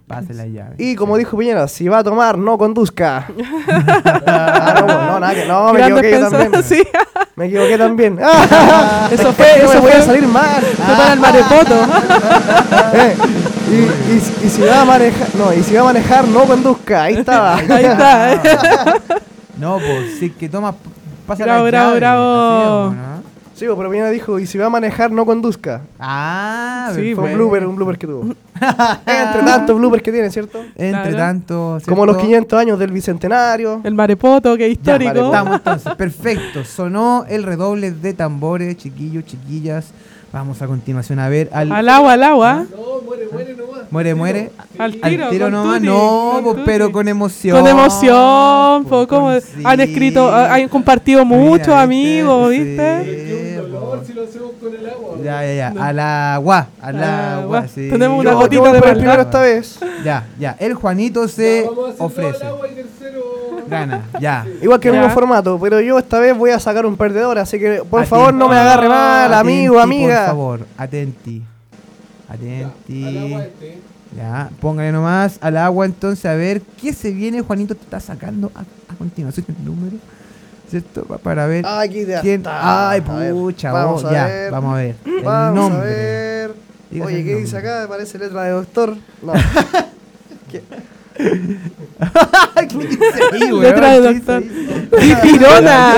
Pase la llave. Y como dijo Piñera, si va a tomar, no conduzca. Ah, no, no, nada que- no, me Grandes equivoqué yo pensa- también. Sí. Me equivoqué también. Eso fue, Eso eso voy a fue. salir mal. Fue para el marepoto. Eh, y, y- y si va a manejar, no, y si va a manejar, no conduzca. Ahí estaba. Ahí está. ¿eh? No, pues si es que toma, pasa Bravo, la bravo, llave. bravo. Así es, ¿no? Sí, pero Piñera dijo, y si va a manejar, no conduzca. Ah, Sí, Fue un perfecto. blooper, un blooper que tuvo. Entre tantos bloopers que tiene, ¿cierto? Entre Claro. tanto, Como los ¿cierto? quinientos años del Bicentenario. El marepoto, que es Ya, histórico. vale, estamos entonces. Perfecto. Sonó el redoble de tambores, chiquillos, chiquillas. Vamos a continuación a ver al. Al agua, al agua. No, muere, muere nomás. Muere, muere. Al Al tiro, tiro con nomás. tutti, No, con pues, tutti. pero con emoción. Con emoción, po, pues, como con- han sí. escrito, ha- han compartido Mira, muchos ¿viste? amigos, Sí, ¿viste? po. si lo hacemos con el agua. Ya, ya, ya. Al agua. Al Ah, agua, gua- sí. tenemos una Yo, gotita yo voy de por el maldad. primero esta vez. Ya, ya. El Juanito se ofrece. y tercero. Gana, ya. Igual que el Ya. mismo formato, pero yo esta vez voy a sacar un perdedor, así que por Atenti. favor no me agarre mal, amigo, Atenti, amiga. Por favor, atenti. Atenti. Al agua este. Ya, póngale nomás al agua entonces a ver qué se viene. Juanito te está sacando a, a continuación el número, ¿cierto? Pa- Para ver Ah, aquí ya quién. está. Ay, A ver, pucha, vamos vos, a ya, ver. vamos a ver. El Vamos nombre. a ver. Dígase Oye, el ¿qué dice nombre. acá? Parece letra de doctor. No. ¿Qué dice ahí, weón? Letra de ¿Qué dice doctor. ahí? ¡Pirona!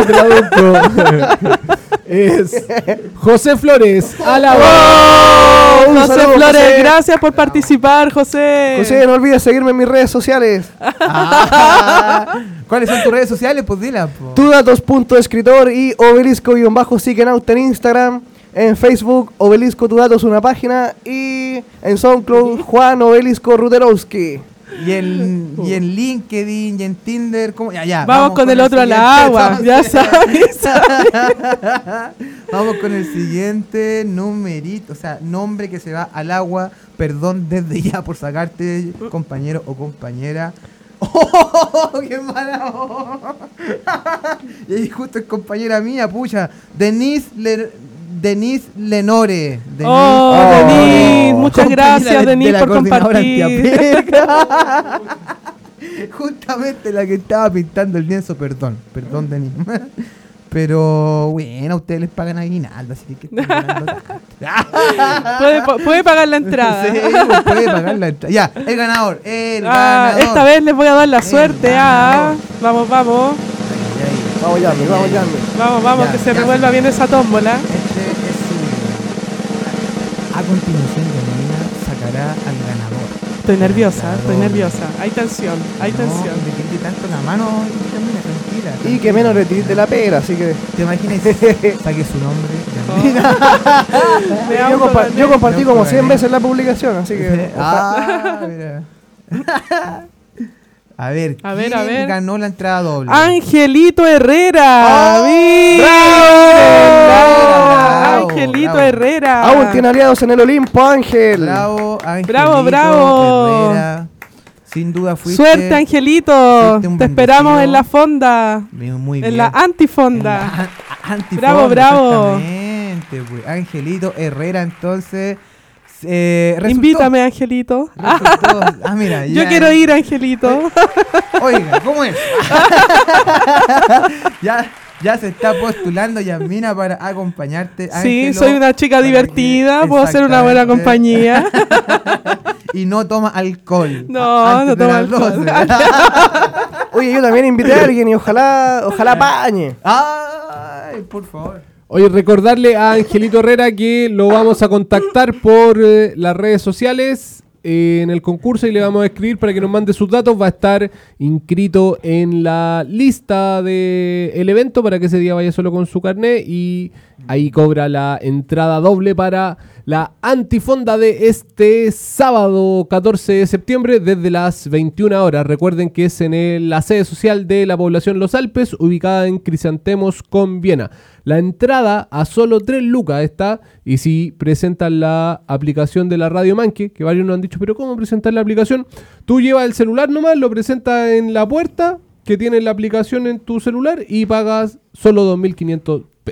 Es José Flores. A la ¡Oh! Un José saludo, Flores, José. gracias por participar, José. José, no olvides seguirme en mis redes sociales. Ah, ¿cuáles son tus redes sociales? Pues dila, po. Tudatos.escritor y obelisco-psiquenauta en Instagram. En Facebook, Obelisco Tudatos, una página. Y en SoundCloud, Juan Obelisco Ruderowski. Y en, y en LinkedIn y en Tinder, ¿cómo? Ya, ya. Vamos, con el otro al agua, ya sabes. Vamos con el siguiente numerito, o sea, nombre que se va al agua. Perdón desde ya por sacarte, compañero o compañera. ¡Oh, qué mala! Y ahí justo es compañera mía, pucha. Denise, Le- Denise Lenore. Denise, Oh, Denise, muchas compañera gracias, de- de Denise, la por coordinadora compartir. antiapega. Justamente la que estaba pintando el lienzo, perdón, perdón, Denise. Pero bueno, a ustedes les pagan aguinaldo, así que ¿qué están ganando tanto? Puede, po- puede pagar la entrada. Sí, pues, puede pagar la entrada. Ya, el ganador, el Ah, ganador. esta vez les voy a dar la El suerte. Ah, ganador. vamos, vamos. Ay, ay, ay. Vamos, Yami, vamos, Yami. Vamos, vamos, Ya, que se ya. revuelva bien esa tómbola. Este es su... A continuación, Yamina sacará al ganador. Estoy nerviosa, Ganador. estoy nerviosa. Hay tensión, hay No, tensión. me quité tanto la mano, Yamina, tranquila. Y que menos retire de la pera, así que. ¿Te imaginas? Saque su nombre. Yamina. Me Yo, auto- compa- yo compartí No, como pues, cien gané. veces la publicación, así que. Ah, mira. A ver, A ver, ¿quién a ver. ganó la entrada doble? Angelito Herrera. ¡Oh! ¡Miren! ¡Bravo! Angelito Bravo. Herrera. Aún tiene aliados en el Olimpo, Ángel. Bravo, Angelito Bravo, bravo. Herrera. Sin duda fuiste. Suerte, Angelito. fuiste un Te esperamos bendecido. en la fonda. Bien, Muy En bien. la antifonda. En la an- antifonda, Bravo, bravo. Exactamente, pues. Angelito Herrera, entonces. Eh, resultó- Invítame, Angelito. resultó- ah, mira, Yo ya- quiero ir, Angelito. Oiga, ¿cómo es? ya, ya se está postulando Yasmina para acompañarte. Sí, Ángelo, soy una chica para divertida, que- puedo ser una buena exactamente. compañía. Y no toma alcohol. No, antes no de toma las alcohol. doce. Oye, yo también invité a alguien y ojalá, ojalá pañe. Ay, por favor. Oye, recordarle a Angelito Herrera que lo vamos a contactar por eh, las redes sociales eh, en el concurso y le vamos a escribir para que nos mande sus datos. Va a estar inscrito en la lista del evento para que ese día vaya solo con su carnet y ahí cobra la entrada doble para la antifonda de este sábado catorce de septiembre desde las veintiuna horas. Recuerden que es en el- la sede social de la población Los Alpes, ubicada en Crisantemos con Viena. La entrada a solo tres lucas está, y si presentan la aplicación de la Radio Manque, que varios nos han dicho, pero ¿cómo presentar la aplicación? Tú llevas el celular nomás, lo presentas en la puerta, que tiene la aplicación en tu celular, y pagas solo dos mil quinientos pesos.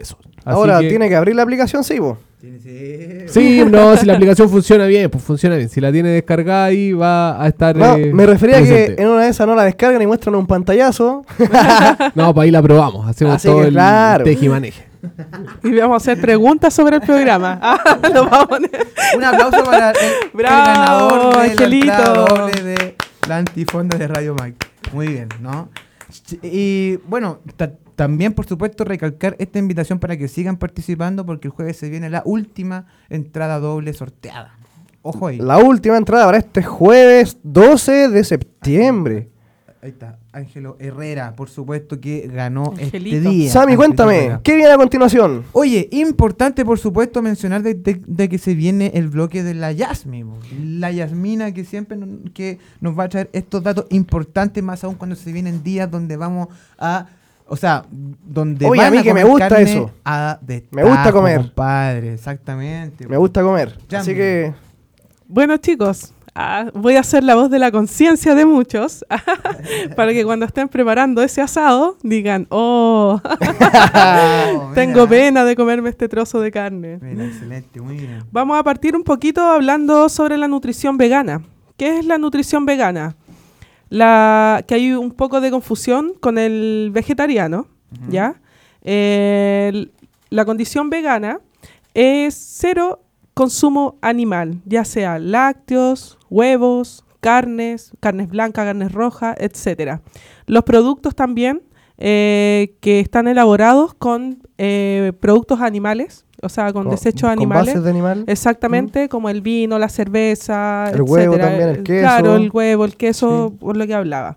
Así Ahora que- tiene que abrir la aplicación, sí, vos. Sí, no, si la aplicación funciona bien, pues funciona bien. Si la tiene descargada ahí va a estar. No, eh, me refería a presente. que en una de esas no la descargan y muestran un pantallazo. No, pues ahí la probamos. Hacemos Así todo que el claro. tejimaneje. Y vamos a hacer preguntas sobre el programa. Ah, lo vamos a poner. Un aplauso para el, el Bravo, ganador de la Angelito. entrada doble de la antifonda de Radio Mike. Muy bien, ¿no? Y bueno, ta- también por supuesto recalcar esta invitación para que sigan participando porque el jueves se viene la última entrada doble sorteada. Ojo ahí. La última entrada para este jueves doce de septiembre. Ahí está, Ángelo Herrera, por supuesto que ganó Angelito. este día. Sammy, Angelito cuéntame, Herrera. ¿qué viene a continuación? Oye, importante por supuesto mencionar de, de- de que se viene el bloque de la Yasmi, bo. La Yasmina que siempre no- que nos va a traer estos datos importantes, más aún cuando se vienen días donde vamos a, o sea, donde Oye, a van mí que me comer gusta carne eso. a destajo, Me gusta comer. compadre, exactamente. Me gusta comer. Ya, Así mira. que Bueno, chicos, ah, voy a ser la voz de la conciencia de muchos para que cuando estén preparando ese asado digan, oh, Oh, tengo mira. pena de comerme este trozo de carne. Mira, excelente, muy bien. Vamos a partir un poquito hablando sobre la nutrición vegana. ¿Qué es la nutrición vegana? La, que hay un poco de confusión con el vegetariano, ¿ya? El- la condición vegana es cero consumo animal, ya sea lácteos, huevos, carnes, carnes blancas, carnes rojas, etcétera. Los productos también eh, que están elaborados con eh, productos animales, o sea, con, desechos con animales. bases de animal. Exactamente, como el vino, la cerveza, El huevo etcétera. también, el queso. Claro, el huevo, el queso, Sí. por lo que hablaba.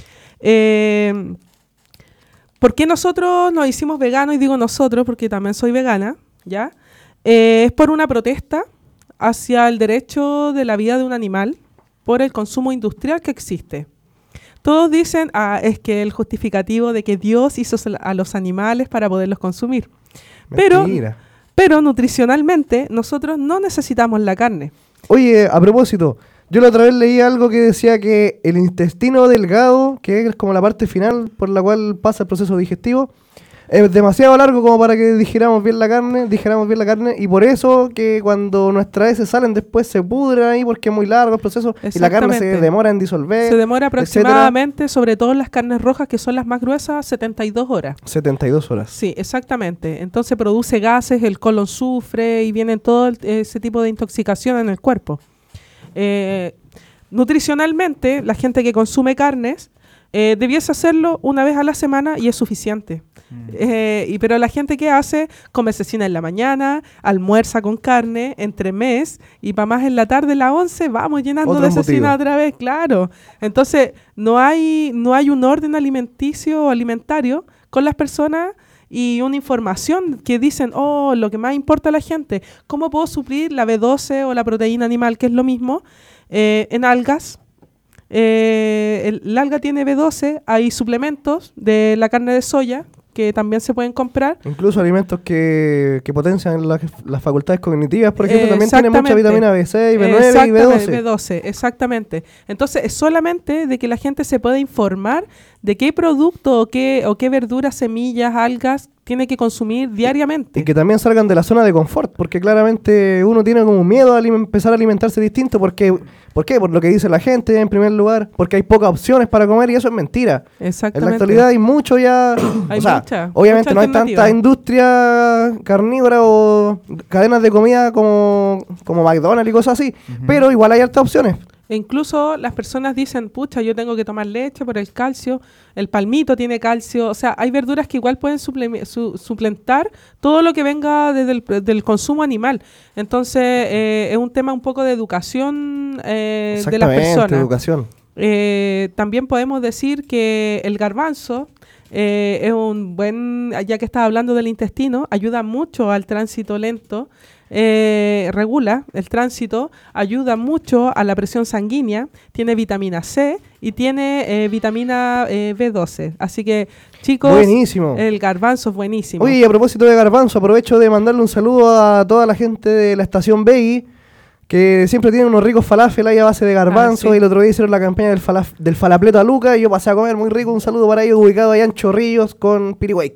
Eh, ¿Por qué nosotros nos hicimos veganos? Y digo nosotros porque también soy vegana, ¿ya? Eh, es por una protesta hacia el derecho de la vida de un animal por el consumo industrial que existe. Todos dicen, ah, es que el justificativo de que Dios hizo a los animales para poderlos consumir. Pero, Mentira. pero nutricionalmente nosotros no necesitamos la carne. Oye, a propósito, yo la otra vez leí algo que decía que el intestino delgado, que es como la parte final por la cual pasa el proceso digestivo, es demasiado largo como para que digiramos bien la carne, digiramos bien la carne, y por eso que cuando nuestras heces salen después se pudren ahí porque es muy largo el proceso y la carne se Exactamente. demora en disolver. Se demora etcétera. aproximadamente, sobre todo en las carnes rojas, que son las más gruesas, setenta y dos horas. setenta y dos horas. Sí, exactamente. Entonces produce gases, el colon sufre y viene todo el- ese tipo de intoxicación en el cuerpo. Eh, nutricionalmente, la gente que consume carnes eh, debiese hacerlo una vez a la semana y es suficiente. Eh, y, pero la gente que hace, come cecina en la mañana, almuerza con carne entre mes y para más en la tarde, la once, vamos llenando Otro de embutido. cecina otra vez, claro. Entonces, no hay, no hay un orden alimenticio o alimentario con las personas y una información que dicen, oh, lo que más importa a la gente, ¿cómo puedo suplir la B doce o la proteína animal, que es lo mismo, eh, en algas? Eh, el, el alga tiene B doce, hay suplementos de la carne de soya que también se pueden comprar. Incluso alimentos que, que potencian las, las facultades cognitivas, por ejemplo, también tienen mucha Exactamente. vitamina B seis, B nueve y Exactamente, B doce. B doce, exactamente. Entonces, es solamente de que la gente se pueda informar de qué producto o qué, o qué verduras, semillas, algas tiene que consumir diariamente. Y que también salgan de la zona de confort, porque claramente uno tiene como miedo a alim- empezar a alimentarse distinto. Porque, ¿Por qué? Por lo que dice la gente, en primer lugar, porque hay pocas opciones para comer y eso es mentira. En Exactamente. la actualidad hay mucho ya... Hay o sea, mucha, obviamente mucha no hay alternativa. tanta industria carnívora o cadenas de comida como, como McDonald's y cosas así, pero igual hay hartas opciones. E incluso las personas dicen, pucha, yo tengo que tomar leche por el calcio, el palmito tiene calcio, o sea, hay verduras que igual pueden suple- su- suplentar todo lo que venga desde el, del consumo animal. Entonces, eh, es un tema un poco de educación eh, de las Exactamente, personas. educación. Eh, también podemos decir que el garbanzo eh, es un buen, ya que estás hablando del intestino, ayuda mucho al tránsito lento, eh, regula el tránsito, ayuda mucho a la presión sanguínea, tiene vitamina C y tiene eh, vitamina eh, B doce. Así que, chicos, Buenísimo. el garbanzo es buenísimo. Oye, y a propósito de garbanzo, aprovecho de mandarle un saludo a toda la gente de la estación Begui, que siempre tienen unos ricos falafel ahí a base de garbanzo. Ah, sí. Y el otro día hicieron la campaña del, falaf- del falapleto a Luca y yo pasé a comer muy rico. Un saludo para ellos, ubicado allá en Chorrillos con Pirihuayco.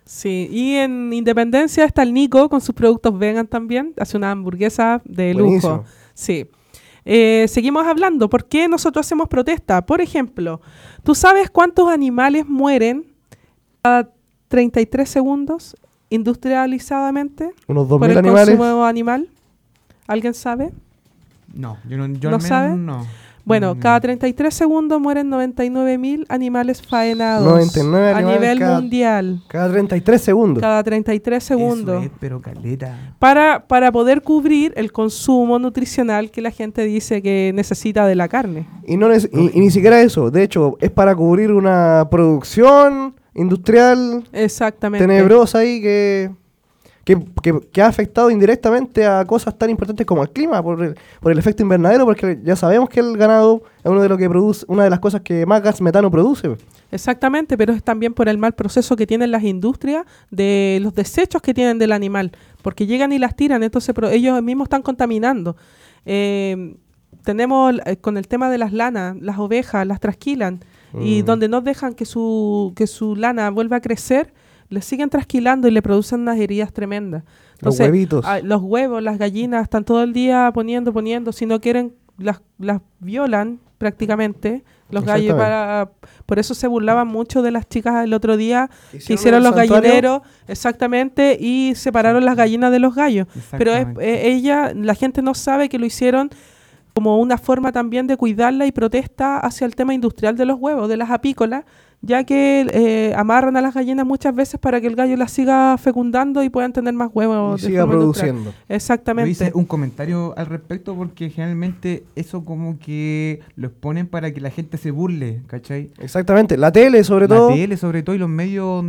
Sí, y en Independencia está el Nico con sus productos vegan también. Hace una hamburguesa de lujo. Buenísimo. Sí. Eh, seguimos hablando. ¿Por qué nosotros hacemos protesta? Por ejemplo, ¿tú sabes cuántos animales mueren cada treinta y tres segundos industrializadamente Unos dos por mil el animales. consumo animal? ¿Alguien sabe? No, yo no, yo ¿No al menos sabe? no. Bueno, Mm. cada treinta y tres segundos mueren noventa y nueve mil animales faenados noventa y nueve a animales nivel cada- mundial. Cada treinta y tres segundos. Cada treinta y tres segundos. Eso es, pero caleta. Para, para poder cubrir el consumo nutricional que la gente dice que necesita de la carne. Y, no neces- y, y ni siquiera eso. De hecho, es para cubrir una producción industrial Exactamente. tenebrosa ahí que, que, que- que ha afectado indirectamente a cosas tan importantes como el clima, por el, por el efecto invernadero, porque ya sabemos que el ganado es uno de lo que produce, una de las cosas que más gas metano produce. Exactamente, pero es también por el mal proceso que tienen las industrias de los desechos que tienen del animal, porque llegan y las tiran, entonces pero ellos mismos están contaminando. Eh, tenemos eh, con el tema de las lanas, las ovejas las trasquilan y Mm. donde no dejan que su, que su lana vuelva a crecer, le siguen trasquilando y le producen unas heridas tremendas. Los huevitos. ah, los huevos, las gallinas están todo el día poniendo, poniendo, si no quieren las, las violan prácticamente. Los gallos, para, por eso se burlaban mucho de las chicas el otro día que hicieron el los santuario. gallineros, exactamente, y separaron las gallinas de los gallos. Pero es, Exactamente. eh, ella, la gente no sabe que lo hicieron como una forma también de cuidarla y protesta hacia el tema industrial de los huevos, de las apícolas, ya que eh, amarran a las gallinas muchas veces para que el gallo las siga fecundando y puedan tener más huevos. Y de siga forma industrial. produciendo. Yo Exactamente. hice un comentario al respecto porque generalmente eso como que lo exponen para que la gente se burle, ¿cachai? Exactamente. La tele, sobre La todo. tele sobre todo y los medios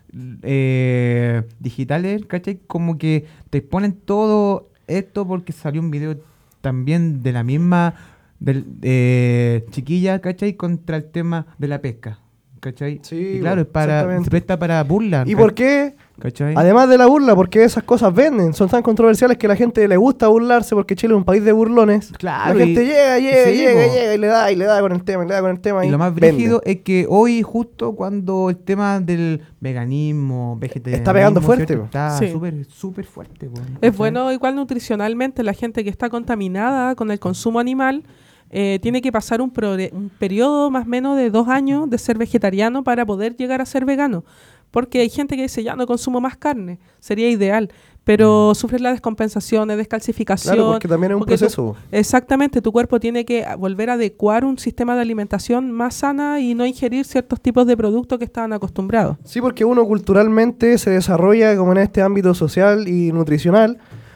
eh, digitales, ¿cachai? Como que te exponen todo esto porque salió un video también de la misma del, eh, chiquilla, ¿cachai? Contra el tema de la pesca, ¿cachai? Sí, y claro, es para, exactamente. se presta para burla. ¿Y por qué? ¿Cachai? Además de la burla, porque esas cosas venden, son tan controversiales que a la gente le gusta burlarse porque Chile es un país de burlones. Claro, La gente y- llega, llega, sí, llega, po. llega y le da, y le da con el tema, y le da con el tema. Y Y, lo más vende. brígido es que hoy, justo cuando el tema del veganismo, vegetarianismo, Está pegando fuerte, ¿cierto? po. Está Sí. súper, súper fuerte. po, Es ¿cachai? bueno igual nutricionalmente, la gente que está contaminada con el consumo animal eh, tiene que pasar un, progre- un periodo más o menos de dos años de ser vegetariano para poder llegar a ser vegano. Porque hay gente que dice, ya no consumo más carne, sería ideal, pero sufre las descompensaciones, descalcificación. Claro, porque también es un porque tu- proceso. exactamente, tu cuerpo tiene que a- volver a adecuar un sistema de alimentación más sana y no ingerir ciertos tipos de productos que estaban acostumbrados. Sí, porque uno culturalmente se desarrolla como en este ámbito social y nutricional,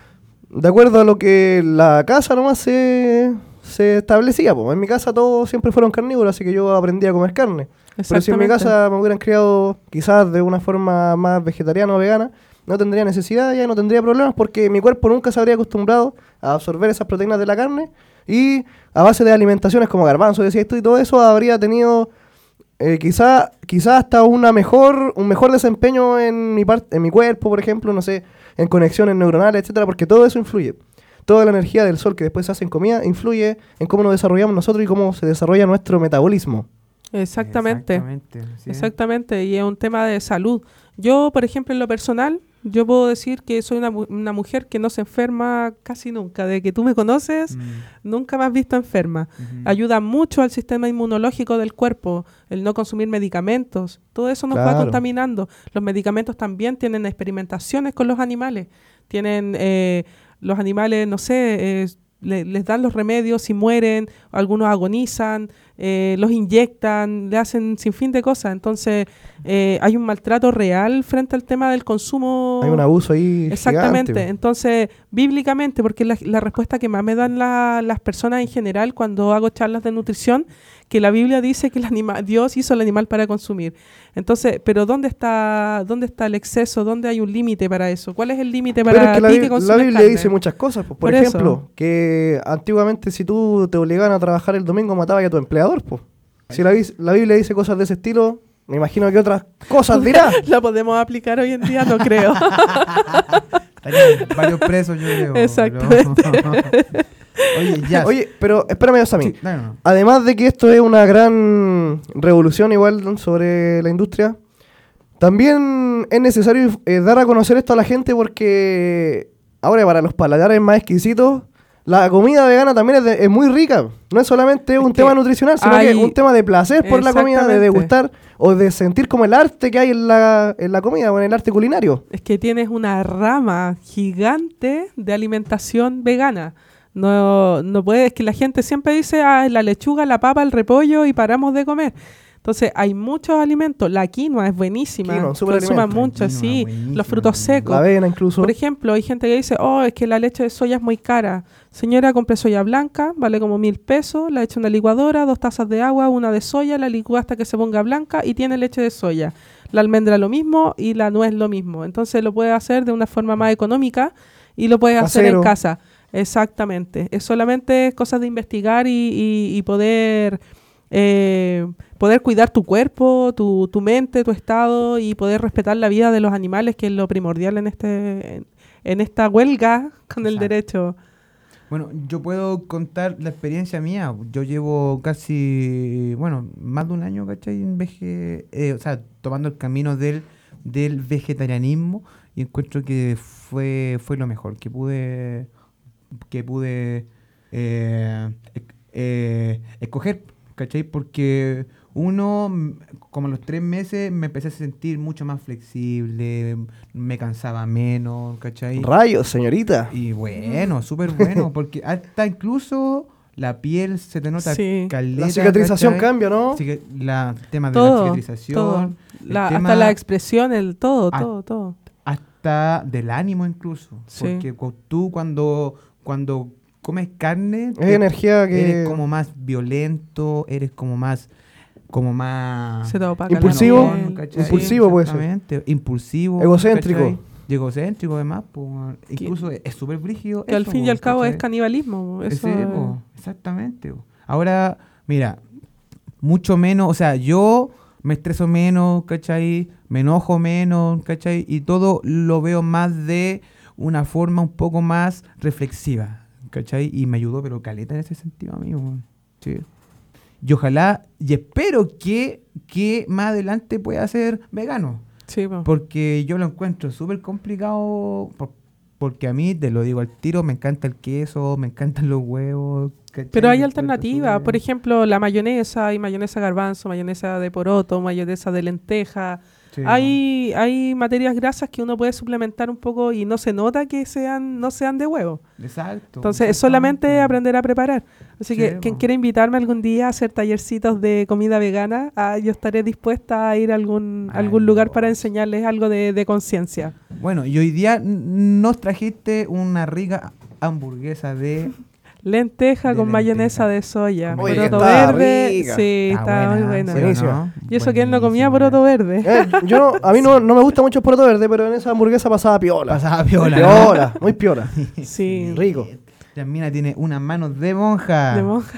de acuerdo a lo que la casa nomás se, se establecía. Po. En mi casa todos siempre fueron carnívoros, así que yo aprendí a comer carne. Pero si en mi Exactamente. casa me hubieran criado quizás de una forma más vegetariana o vegana, no tendría necesidad, ya no tendría problemas, porque mi cuerpo nunca se habría acostumbrado a absorber esas proteínas de la carne, y a base de alimentaciones como garbanzo, decías tú, y todo eso, habría tenido eh, quizá, quizá hasta una mejor, un mejor desempeño en mi, par- en mi cuerpo, por ejemplo, no sé, en conexiones neuronales, etcétera, porque todo eso influye. Toda la energía del sol que después se hace en comida influye en cómo nos desarrollamos nosotros y cómo se desarrolla nuestro metabolismo. Exactamente. Exactamente. sí. Exactamente, y es un tema de salud. Yo, por ejemplo, en lo personal, yo puedo decir que soy una, mu- una mujer que no se enferma casi nunca. De que tú me conoces, Mm, nunca me has visto enferma. ujú. Ayuda mucho al sistema inmunológico del cuerpo, el no consumir medicamentos. Todo eso nos va Claro. contaminando. Los medicamentos también tienen experimentaciones con los animales. Tienen eh, los animales, no sé, eh, le- les dan los remedios y mueren, algunos agonizan, eh, los inyectan, le hacen sin fin de cosas. Entonces, eh, hay un maltrato real frente al tema del consumo. Hay un abuso ahí Exactamente. gigante. Entonces, bíblicamente, porque es la, la respuesta que más me dan la- las personas en general cuando hago charlas de nutrición, que la Biblia dice que el anima- Dios hizo el animal para consumir. Entonces, pero ¿dónde está dónde está el exceso? ¿Dónde hay un límite para eso? ¿Cuál es el límite Pero para es que la, ti Bib- que la consumes Biblia carne? dice muchas cosas. Pues, por, Por eso. ejemplo, que antiguamente si tú te obligaban a trabajar el domingo matabas a tu empleador. Pues. Si la, bis- la Biblia dice cosas de ese estilo, me imagino que otras cosas dirá. ¿La podemos aplicar hoy en día? No creo. Estarían varios presos, yo creo. Exactamente. pero- Oye, ya. Oye, pero espérame, Sammy. Sí, no, no. Además de que esto es una gran revolución igual sobre la industria, también también es necesario eh, dar a conocer esto a la gente porque ahora para los paladares más exquisitos, la comida vegana también es, de- es muy rica. No es solamente un que tema nutricional, sino que hay- es un tema de placer por la comida, de Exactamente. degustar o de sentir como el arte que hay en la, en la comida o en el arte culinario. Es que tienes una rama gigante de alimentación vegana. No, no puedes, que la gente siempre dice, ah, la lechuga, la papa, el repollo y paramos de comer. Entonces hay muchos alimentos. La quinoa es buenísima. Quinoa, un superalimento. Consuman mucho, Quinoa, sí. buenísima. Los frutos secos. La avena incluso. Por ejemplo, hay gente que dice, oh, es que la leche de soya es muy cara. Señora, compre soya blanca, vale como mil pesos, la echa en una licuadora, dos tazas de agua, una de soya, la licúa hasta que se ponga blanca y tiene leche de soya. La almendra lo mismo y la nuez lo mismo. Entonces lo puede hacer de una forma más económica y lo puedes hacer Casero. en casa. Exactamente. Es solamente cosas de investigar y, y- y poder... eh, poder cuidar tu cuerpo, tu, tu mente, tu estado y poder respetar la vida de los animales, que es lo primordial en este en, en esta huelga con el Exacto. derecho. Bueno, yo puedo contar la experiencia mía. Yo llevo casi, bueno, más de un año, ¿cachai? En vege, eh, o sea, tomando el camino del, del vegetarianismo y encuentro que fue, fue lo mejor que pude, que pude eh, ec- eh, escoger, ¿cachai? Porque uno, mm, como a los tres meses, me empecé a sentir mucho más flexible, me cansaba menos, ¿cachai? Rayos, señorita. Y bueno, súper bueno, porque hasta incluso la piel se te nota Sí. caleta. La cicatrización ¿cachai? cambia, ¿no? Así que la el tema de la Todo, cicatrización, todo. el La- tema hasta la expresión, el todo, Ah, todo, todo. hasta del ánimo incluso. Sí. Porque cu- tú cuando, cuando comes carne, Es energía que... eres como más violento, eres como más... Como más... Se te opaca la Impulsivo. piel. ¿cachai? Impulsivo puede ser. Exactamente, impulsivo. Egocéntrico. ¿cachai? Y egocéntrico además, pues, incluso es es súper brígido. Que al eso, fin y po, al cabo es ¿cachai? canibalismo. Eso Sí, es- po, exactamente. po. Ahora, mira, mucho menos, o sea, yo me estreso menos, ¿cachai? Me enojo menos, ¿cachai? Y todo lo veo más de una forma un poco más reflexiva, ¿cachai? Y me ayudó, pero caleta en ese sentido, amigo. Sí. Y ojalá, y espero que, que más adelante pueda ser vegano. sí, po. Porque yo lo encuentro súper complicado. por- porque a mí, te lo digo al tiro, me encanta el queso, me encantan los huevos. ¿cachai? Pero hay Lo encuentro alternativas. súper- Por ejemplo, la mayonesa, hay mayonesa garbanzo, mayonesa de poroto, mayonesa de lenteja. Sí, Hay, hay materias grasas que uno puede suplementar un poco y no se nota que sean no sean de huevo. Exacto. Entonces es solamente exactamente. aprender a preparar. Así Sí, que po. quien quiera invitarme algún día a hacer tallercitos de comida vegana, ah, yo estaré dispuesta a ir a algún, algún lugar para Maravilloso. enseñarles algo de, de conciencia. Bueno, y hoy día n- nos trajiste una rica hamburguesa de... Lenteja De con mayonesa lenteja. de soya, Oye, poroto está verde, rica. sí, está, muy buena. ¿sí o Buenísima. no? Y eso que él no comía Buenísima. poroto verde. Eh, yo no- a mí no, no me gusta mucho el poroto verde, pero en esa hamburguesa pasaba piola. Pasaba piola. Piola, muy piola. Sí, Rico. Yasmina tiene unas manos de monja. de monja.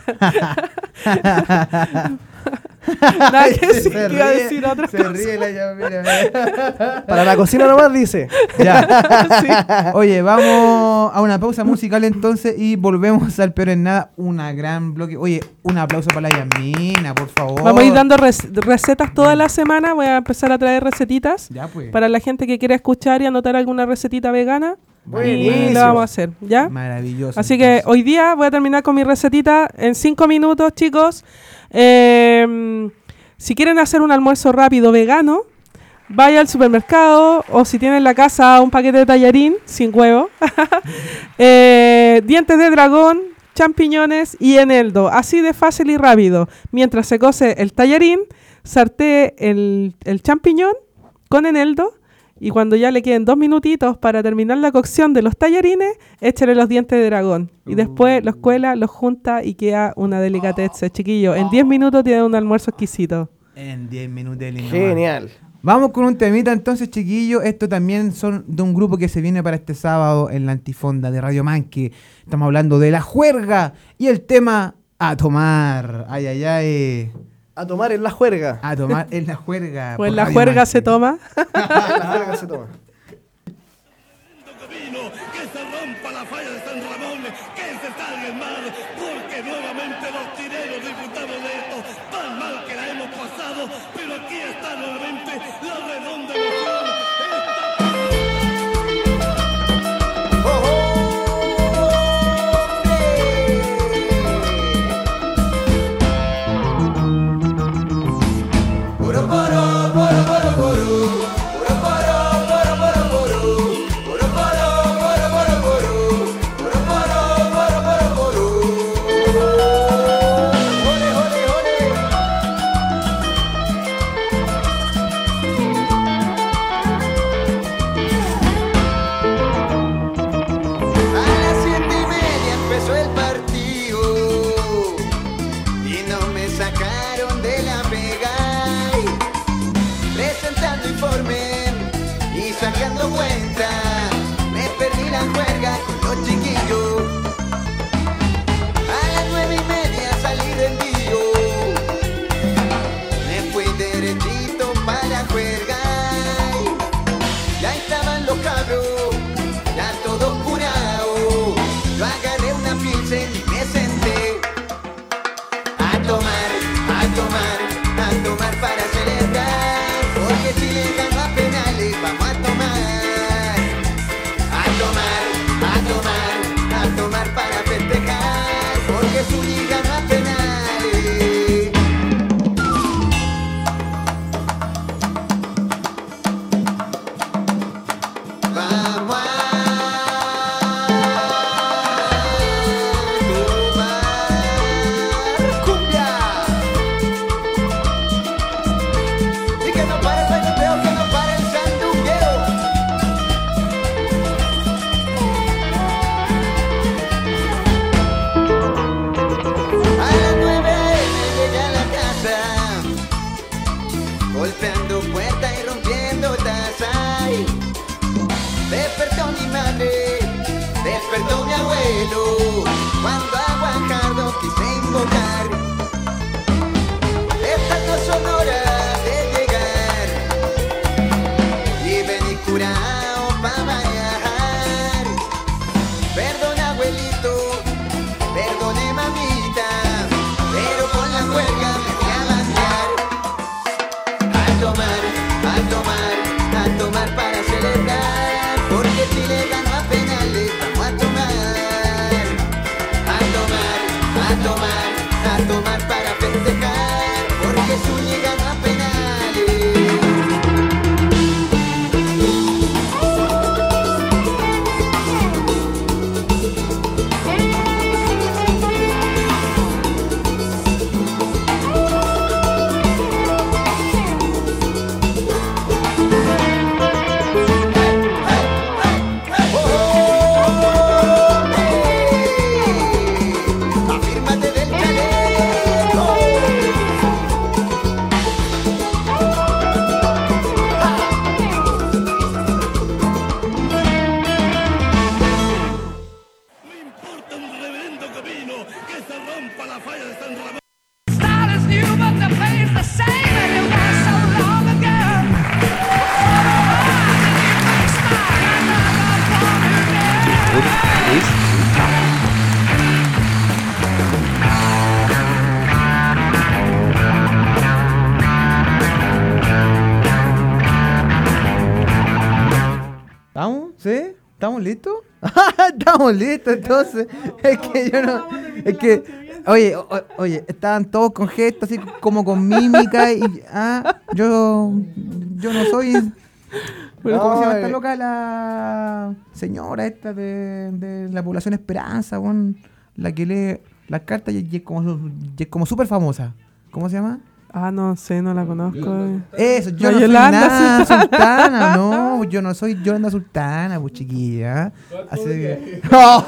Nada que decir, Se que iba a ríe, decir otra se cosa. ríe la Yasmina. Para la cocina nomás dice. Ya. Oye, vamos a una pausa musical entonces y volvemos al Peor en Nada. Una gran bloque. Oye, un aplauso para la Yasmina, por favor. Vamos a ir dando rec- recetas toda la semana. Voy a empezar a traer recetitas Ya, pues. para la gente que quiera escuchar y anotar alguna recetita vegana. Y Buenísimo. lo vamos a hacer, ¿ya? Maravilloso. Así que entonces. hoy día voy a terminar con mi recetita en cinco minutos, chicos. Eh, si quieren hacer un almuerzo rápido vegano, vaya al supermercado o si tienen en la casa un paquete de tallarín sin huevo, eh, dientes de dragón, champiñones y eneldo. Así de fácil y rápido. Mientras se cose el tallarín, sartee el, el champiñón con eneldo. Y cuando ya le queden dos minutitos para terminar la cocción de los tallarines, échale los dientes de dragón. Y después los cuela, los junta y queda una delicatez, chiquillo. En diez minutos tiene un almuerzo exquisito. En diez minutos. Elena. Genial. Vamos con un temita entonces, chiquillos. Esto también son de un grupo que se viene para este sábado en la antifonda de Radio Manque. Estamos hablando de la juerga y el tema a tomar. Ay, ay, ay. A tomar en la juerga. A tomar en la juerga. Pues por la Radio juerga Manque. se toma. En la juerga se toma. Camino, que se rompa la falla de San Ramón, que se salga el mar, porque nuevamente los tireros disfrutamos de esto, tan mal que la hemos pasado, pero aquí está nuevamente la redonda emoción. ¿Estamos listos? Estamos listos, entonces. Es que yo no. Es que. Oye, o, oye, estaban todos con gestos, así como con mímica. Y. Ah, yo. Yo no soy. Pero ¿cómo se llama esta loca? La señora esta de, de la población Esperanza, bon, la que lee las cartas y, y es como, y es como súper famosa. ¿Cómo se llama? Ah, no sé, no la conozco. Eso, yo no no Yolanda soy nada Sultana, no, yo no soy Yolanda Sultana, pues chiquilla. Así que...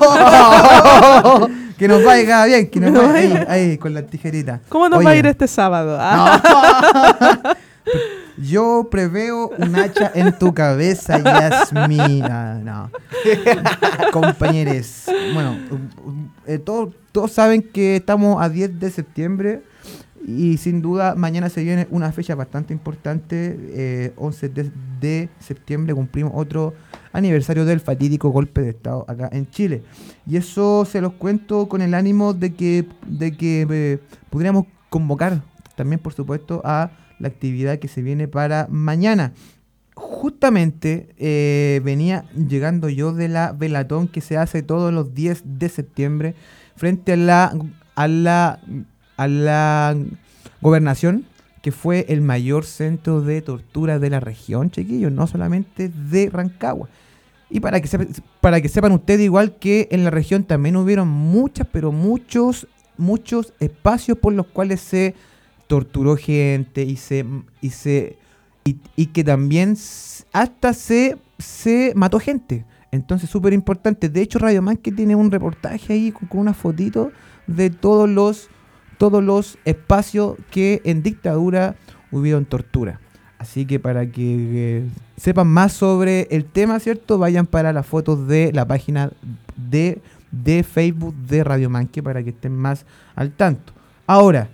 que nos vaya bien, que nos vaya ahí, ahí, con la tijerita. ¿Cómo nos Oye, va a ir este sábado? Ah. no. Yo preveo un hacha en tu cabeza, Yasmina. No. Compañeros. Bueno, eh, todos, todos saben que estamos a diez de septiembre. Y sin duda mañana se viene una fecha bastante importante, eh, once de septiembre cumplimos otro aniversario del fatídico golpe de estado acá en Chile. Y eso se los cuento con el ánimo de que, de que eh, pudiéramos convocar también, por supuesto, a la actividad que se viene para mañana. justamente eh, venía llegando yo de la velatón que se hace todos los diez de septiembre frente a la, a la, a la gobernación, que fue el mayor centro de tortura de la región, chiquillos, no solamente de Rancagua. Y para que, sepa, para que sepan ustedes, igual que en la región también hubieron muchas, pero muchos, muchos espacios por los cuales se torturó gente y se y se y, y que también hasta se, se mató gente. Entonces, súper importante. De hecho, Radio Manque tiene un reportaje ahí con, con una fotito de todos los todos los espacios que en dictadura hubieron tortura. Así que para que eh, sepan más sobre el tema, ¿cierto? Vayan para las fotos de la página de, de Facebook de Radio Manque para que estén más al tanto. Ahora,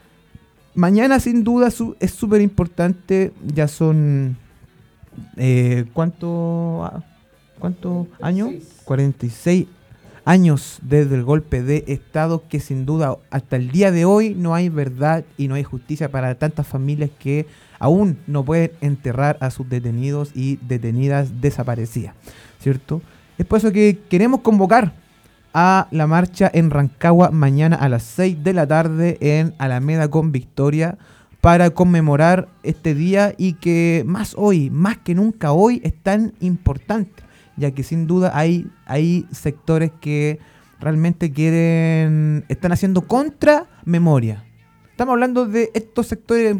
mañana sin duda su, es súper importante. Ya son... Eh, ¿Cuánto, cuánto años? cuarenta y seis años desde el golpe de Estado, que sin duda hasta el día de hoy no hay verdad y no hay justicia para tantas familias que aún no pueden enterrar a sus detenidos y detenidas desaparecidas, ¿cierto? Es por eso que queremos convocar a la marcha en Rancagua mañana a las seis de la tarde en Alameda con Victoria para conmemorar este día y que más hoy, más que nunca hoy, es tan importante, ya que sin duda hay, hay sectores que realmente quieren, están haciendo contra memoria. Estamos hablando de estos sectores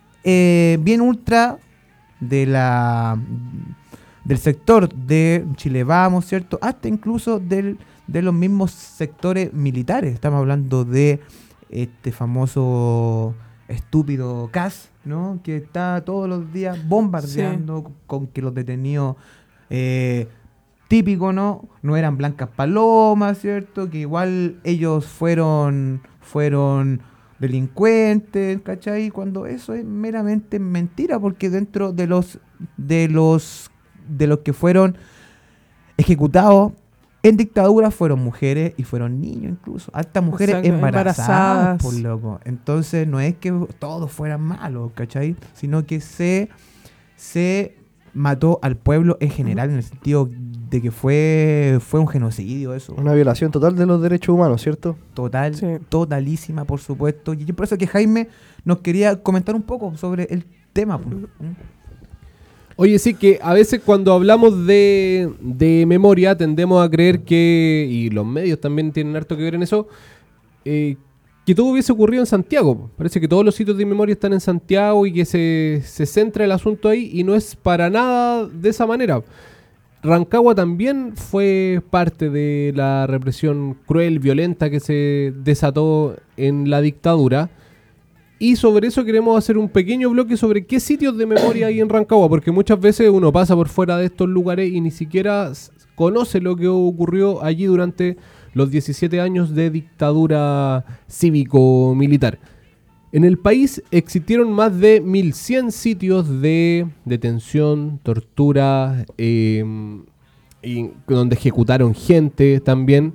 eh, bien ultra de la del sector de Chile Vamos, ¿cierto? Hasta incluso del, de los mismos sectores militares. Estamos hablando de este famoso estúpido C A S, ¿no? Que está todos los días bombardeando sí. con que los detenidos eh, típico, ¿no? No eran blancas palomas, ¿cierto? Que igual ellos fueron fueron delincuentes, ¿cachai? Cuando eso es meramente mentira, porque dentro de los de los de los que fueron ejecutados en dictadura fueron mujeres y fueron niños incluso, hasta mujeres o sea, embarazadas, embarazadas, por loco. Entonces no es que todos fueran malos, ¿cachai? Sino que se se mató al pueblo en general, en el sentido de que fue fue un genocidio eso. Una violación total de los derechos humanos, ¿cierto? Total, Sí. totalísima, por supuesto. Y por eso que Jaime nos quería comentar un poco sobre el tema. pues. Oye, sí, que a veces cuando hablamos de, de memoria tendemos a creer que, y los medios también tienen harto que ver en eso, eh, que todo hubiese ocurrido en Santiago. Parece que todos los sitios de memoria están en Santiago y que se, se centra el asunto ahí, y no es para nada de esa manera. Rancagua también fue parte de la represión cruel, violenta que se desató en la dictadura. Y sobre eso queremos hacer un pequeño bloque sobre qué sitios de memoria hay en Rancagua, porque muchas veces uno pasa por fuera de estos lugares y ni siquiera s- conoce lo que ocurrió allí durante los diecisiete años de dictadura cívico-militar. En el país existieron más de mil cien sitios de detención, tortura, eh, y donde ejecutaron gente también.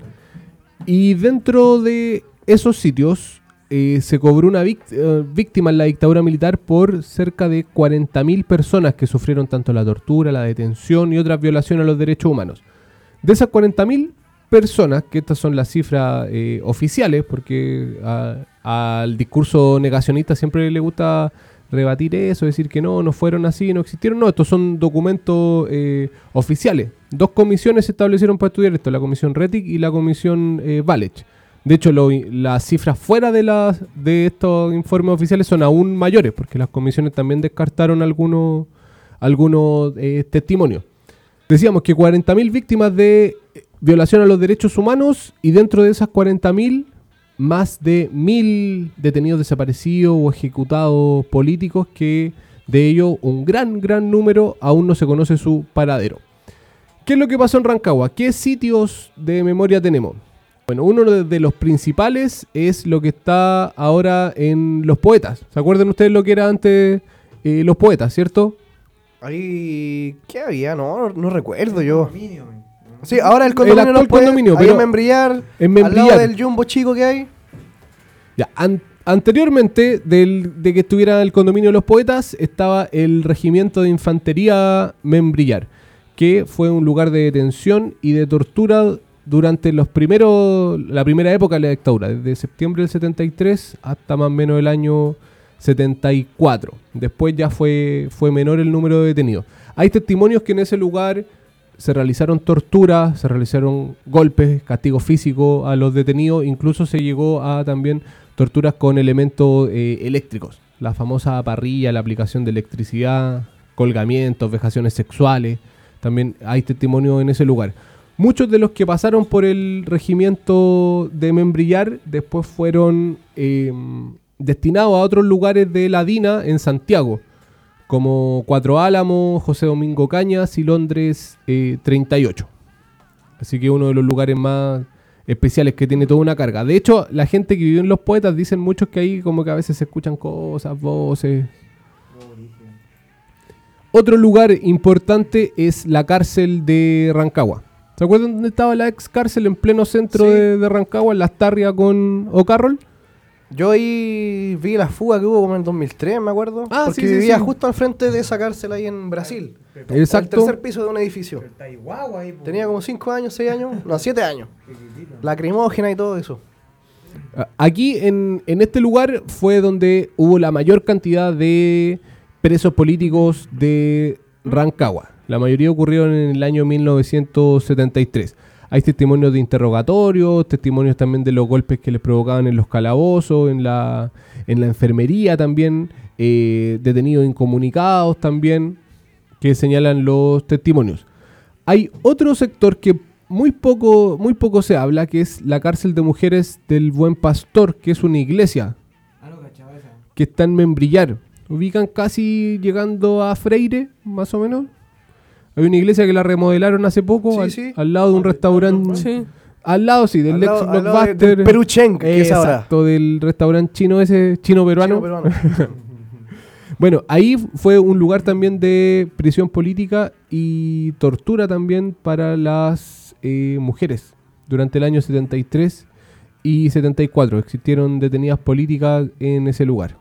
Y dentro de esos sitios eh, se cobró una víct- eh, víctima en la dictadura militar por cerca de cuarenta mil personas que sufrieron tanto la tortura, la detención y otras violaciones a los derechos humanos. De esas cuarenta mil personas, que estas son las cifras eh, oficiales, porque a- al discurso negacionista siempre le gusta rebatir eso, decir que no, no fueron así, no existieron. No, estos son documentos eh, oficiales. Dos comisiones se establecieron para estudiar esto, la comisión Rettig y la comisión eh, Valech. De hecho, lo, las cifras fuera de, las, de estos informes oficiales son aún mayores, porque las comisiones también descartaron algunos, algunos eh, testimonios. Decíamos que cuarenta mil víctimas de violación a los derechos humanos, y dentro de esas cuarenta mil, más de mil detenidos desaparecidos o ejecutados políticos, que de ellos un gran, gran número aún no se conoce su paradero. ¿Qué es lo que pasó en Rancagua? ¿Qué sitios de memoria tenemos? Bueno, uno de los principales es lo que está ahora en Los Poetas. ¿Se acuerdan ustedes lo que era antes eh, Los Poetas, cierto? Ahí, ¿qué había? No, no, no recuerdo yo. Sí, ahora el condominio actual no puede, condominio, ahí pero en Membrillar, en al lado Membrillar. del jumbo chico que hay. Ya, an- Anteriormente del, de que estuviera el condominio de los poetas, estaba el regimiento de infantería Membrillar, que fue un lugar de detención y de tortura durante los primeros, la primera época de la dictadura, desde septiembre del setenta y tres hasta más o menos el año setenta y cuatro. Después ya fue, fue menor el número de detenidos. Hay testimonios que en ese lugar se realizaron torturas, se realizaron golpes, castigos físicos a los detenidos, incluso se llegó a también torturas con elementos eh, eléctricos, la famosa parrilla, la aplicación de electricidad, colgamientos, vejaciones sexuales, también hay testimonios en ese lugar. Muchos de los que pasaron por el regimiento de Membrillar después fueron eh, destinados a otros lugares de la DINA en Santiago, como Cuatro Álamos, José Domingo Cañas y Londres eh, treinta y ocho. Así que uno de los lugares más especiales que tiene toda una carga. De hecho, la gente que vive en Los Poetas dicen muchos que ahí como que a veces se escuchan cosas, voces. Otro lugar importante es la cárcel de Rancagua. ¿Se acuerdan dónde estaba la ex cárcel en pleno centro Sí. de, de Rancagua, en Las Tarrias con O'Carroll? Yo ahí vi la fuga que hubo como en el dos mil tres, me acuerdo. Ah, porque sí, sí, vivía sí. justo al frente de esa cárcel ahí en Brasil. Exacto. Al tercer piso de un edificio. Tenía como cinco años, seis años, no, siete años. Lacrimógena y todo eso. Aquí en, en este lugar fue donde hubo la mayor cantidad de presos políticos de Rancagua. La mayoría ocurrieron en el año mil novecientos setenta y tres. Hay testimonios de interrogatorios, testimonios también de los golpes que les provocaban en los calabozos, en la, en la enfermería también, eh, detenidos incomunicados también, que señalan los testimonios. Hay otro sector que muy poco, muy poco se habla, que es la cárcel de mujeres del Buen Pastor, que es una iglesia que está en Membrillar. Ubican casi llegando a Freire, más o menos. Hay una iglesia que la remodelaron hace poco, Sí, al, sí. al lado de un restaurante. Sí. Al lado, sí, del Al ex lado- al lado de- Blockbuster. del Peruchen, que es ahora. Exacto, del restaurante chino ese, chino-peruano. Chino peruano. Bueno, ahí fue un lugar también de prisión política y tortura también para las eh, mujeres. Durante el año setenta y tres y setenta y cuatro existieron detenidas políticas en ese lugar.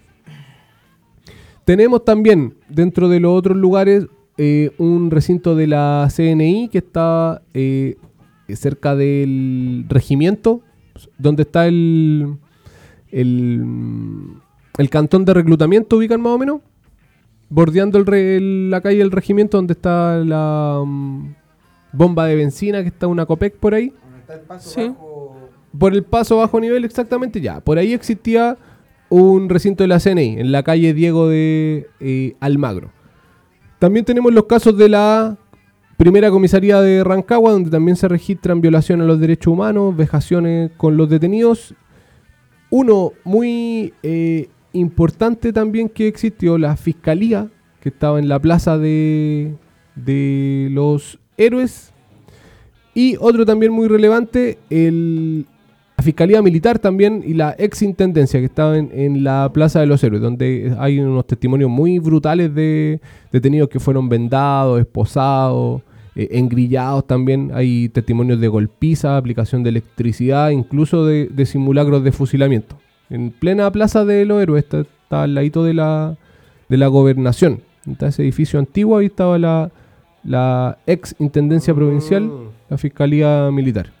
Tenemos también dentro de los otros lugares eh, un recinto de la C N I que está eh, cerca del regimiento, donde está el, el, el cantón de reclutamiento, ubican más o menos, bordeando el re- el- la calle del regimiento, donde está la um, bomba de benzina, que está una Copec por ahí. Sí. Por el paso bajo nivel, exactamente, ya. Por ahí existía un recinto de la C N I, en la calle Diego de eh, Almagro. También tenemos los casos de la primera comisaría de Rancagua, donde también se registran violaciones a los derechos humanos, vejaciones con los detenidos. Uno muy eh, importante también que existió, la fiscalía, que estaba en la plaza de, de los héroes. Y otro también muy relevante, el, la Fiscalía Militar también y la exintendencia que estaba en, en la Plaza de los Héroes, donde hay unos testimonios muy brutales de detenidos que fueron vendados, esposados, eh, engrillados también. Hay testimonios de golpiza, aplicación de electricidad, incluso de, de simulacros de fusilamiento. En plena Plaza de los Héroes, está, está al ladito de la, de la gobernación. Está ese edificio antiguo, ahí estaba la, la exintendencia provincial, la Fiscalía Militar.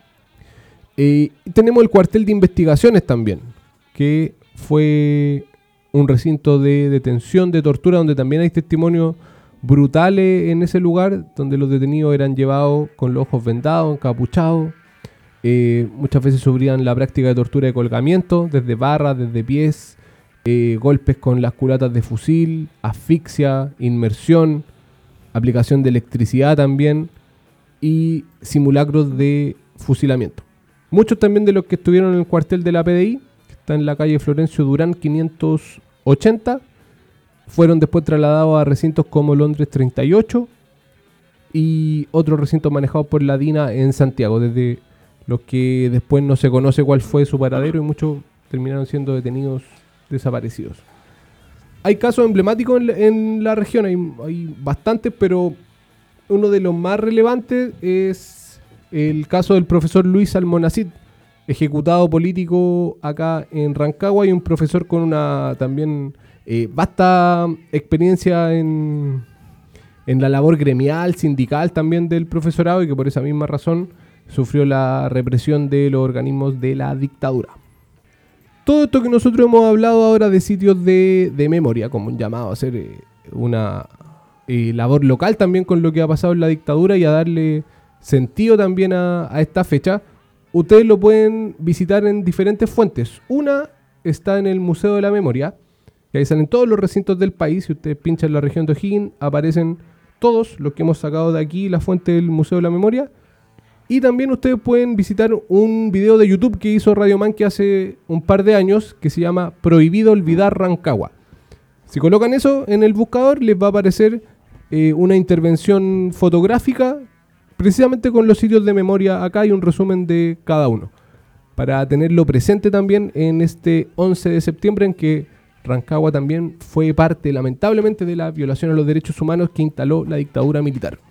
Eh, y tenemos el cuartel de investigaciones también, que fue un recinto de detención, de tortura, donde también hay testimonios brutales en ese lugar, donde los detenidos eran llevados con los ojos vendados, encapuchados. Eh, muchas veces sufrían la práctica de tortura de colgamiento, desde barras, desde pies, eh, golpes con las culatas de fusil, asfixia, inmersión, aplicación de electricidad también y simulacros de fusilamiento. Muchos también de los que estuvieron en el cuartel de la P D I, que está en la calle Florencio Durán quinientos ochenta, fueron después trasladados a recintos como Londres treinta y ocho y otros recintos manejados por la DINA en Santiago, desde los que después no se conoce cuál fue su paradero y muchos terminaron siendo detenidos desaparecidos. Hay casos emblemáticos en la, en la región, hay, hay bastantes, pero uno de los más relevantes es el caso del profesor Luis Almonacid, ejecutado político acá en Rancagua y un profesor con una también eh, vasta experiencia en, en la labor gremial, sindical también del profesorado, y que por esa misma razón sufrió la represión de los organismos de la dictadura. Todo esto que nosotros hemos hablado ahora de sitios de, de memoria, como un llamado a hacer eh, una eh, labor local también con lo que ha pasado en la dictadura y a darle sentido también a, a esta fecha, ustedes lo pueden visitar en diferentes fuentes. Una está en el Museo de la Memoria, que ahí salen todos los recintos del país. Si ustedes pinchan la región de O'Higgins, aparecen todos los que hemos sacado de aquí, la fuente del Museo de la Memoria. Y también ustedes pueden visitar un video de YouTube que hizo Radio Manque hace un par de años, que se llama Prohibido Olvidar Rancagua. Si colocan eso en el buscador, les va a aparecer eh, una intervención fotográfica precisamente con los sitios de memoria acá y un resumen de cada uno, para tenerlo presente también en este once de septiembre, en que Rancagua también fue parte, lamentablemente, de la violación a los derechos humanos que instaló la dictadura militar.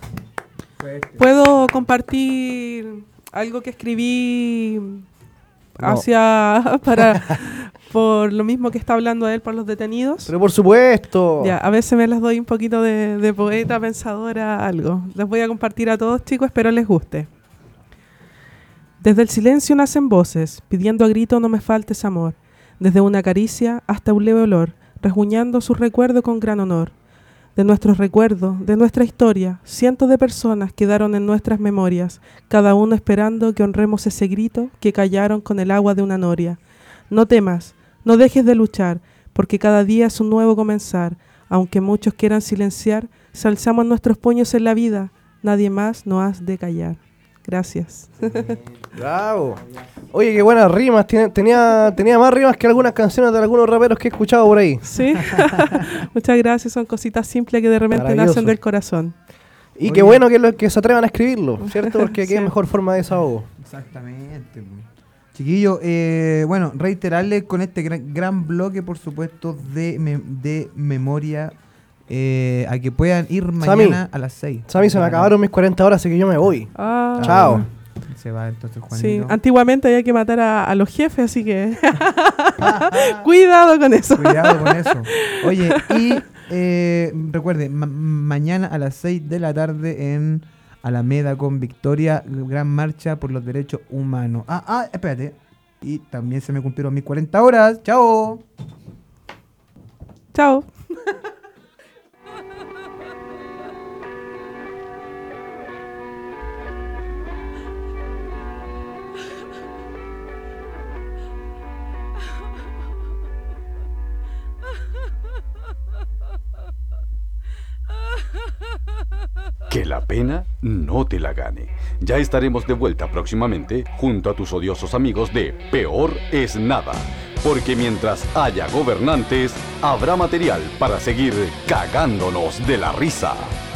¿Puedo compartir algo que escribí No. hacia para por lo mismo que está hablando él por los detenidos? Pero por supuesto. Ya, a veces me las doy un poquito de, de poeta, pensadora, algo. Les voy a compartir a todos, chicos, espero les guste. Desde el silencio nacen voces, pidiendo a grito no me faltes amor. Desde una caricia hasta un leve olor, rasguñando su recuerdo con gran honor. De nuestros recuerdos, de nuestra historia, cientos de personas quedaron en nuestras memorias, cada uno esperando que honremos ese grito que callaron con el agua de una noria. No temas, no dejes de luchar, porque cada día es un nuevo comenzar. Aunque muchos quieran silenciar, si alzamos nuestros puños en la vida, nadie más nos has de callar. Gracias. Bravo. Oye, qué buenas rimas. Tiene- Tenía, tenía más rimas que algunas canciones de algunos raperos que he escuchado por ahí. Sí, muchas gracias. Son cositas simples que de repente Maravilloso. nacen del corazón. Y Oye. qué bueno que, lo, que se atrevan a escribirlo, ¿cierto? Porque qué Sí. mejor forma de desahogo. Exactamente. Chiquillo, eh, bueno, reiterarles con este gran, gran bloque, por supuesto, de, me- de memoria, eh, a que puedan ir mañana a las seis. Sammy, se me acabaron mis cuarenta horas, así que yo me voy. Ah, Chao. Se va entonces Juanito. Sí, antiguamente había que matar a, a los jefes, así que cuidado con eso. Cuidado con eso. Oye, y eh, recuerden, ma- mañana a las seis de la tarde en Alameda con Victoria, gran marcha por los derechos humanos. Ah, ah, espérate. Y también se me cumplieron mis cuarenta horas. ¡Chao! Chao. Que la pena no te la gane. Ya estaremos de vuelta próximamente junto a tus odiosos amigos de Peor es Nada. Porque mientras haya gobernantes, habrá material para seguir cagándonos de la risa.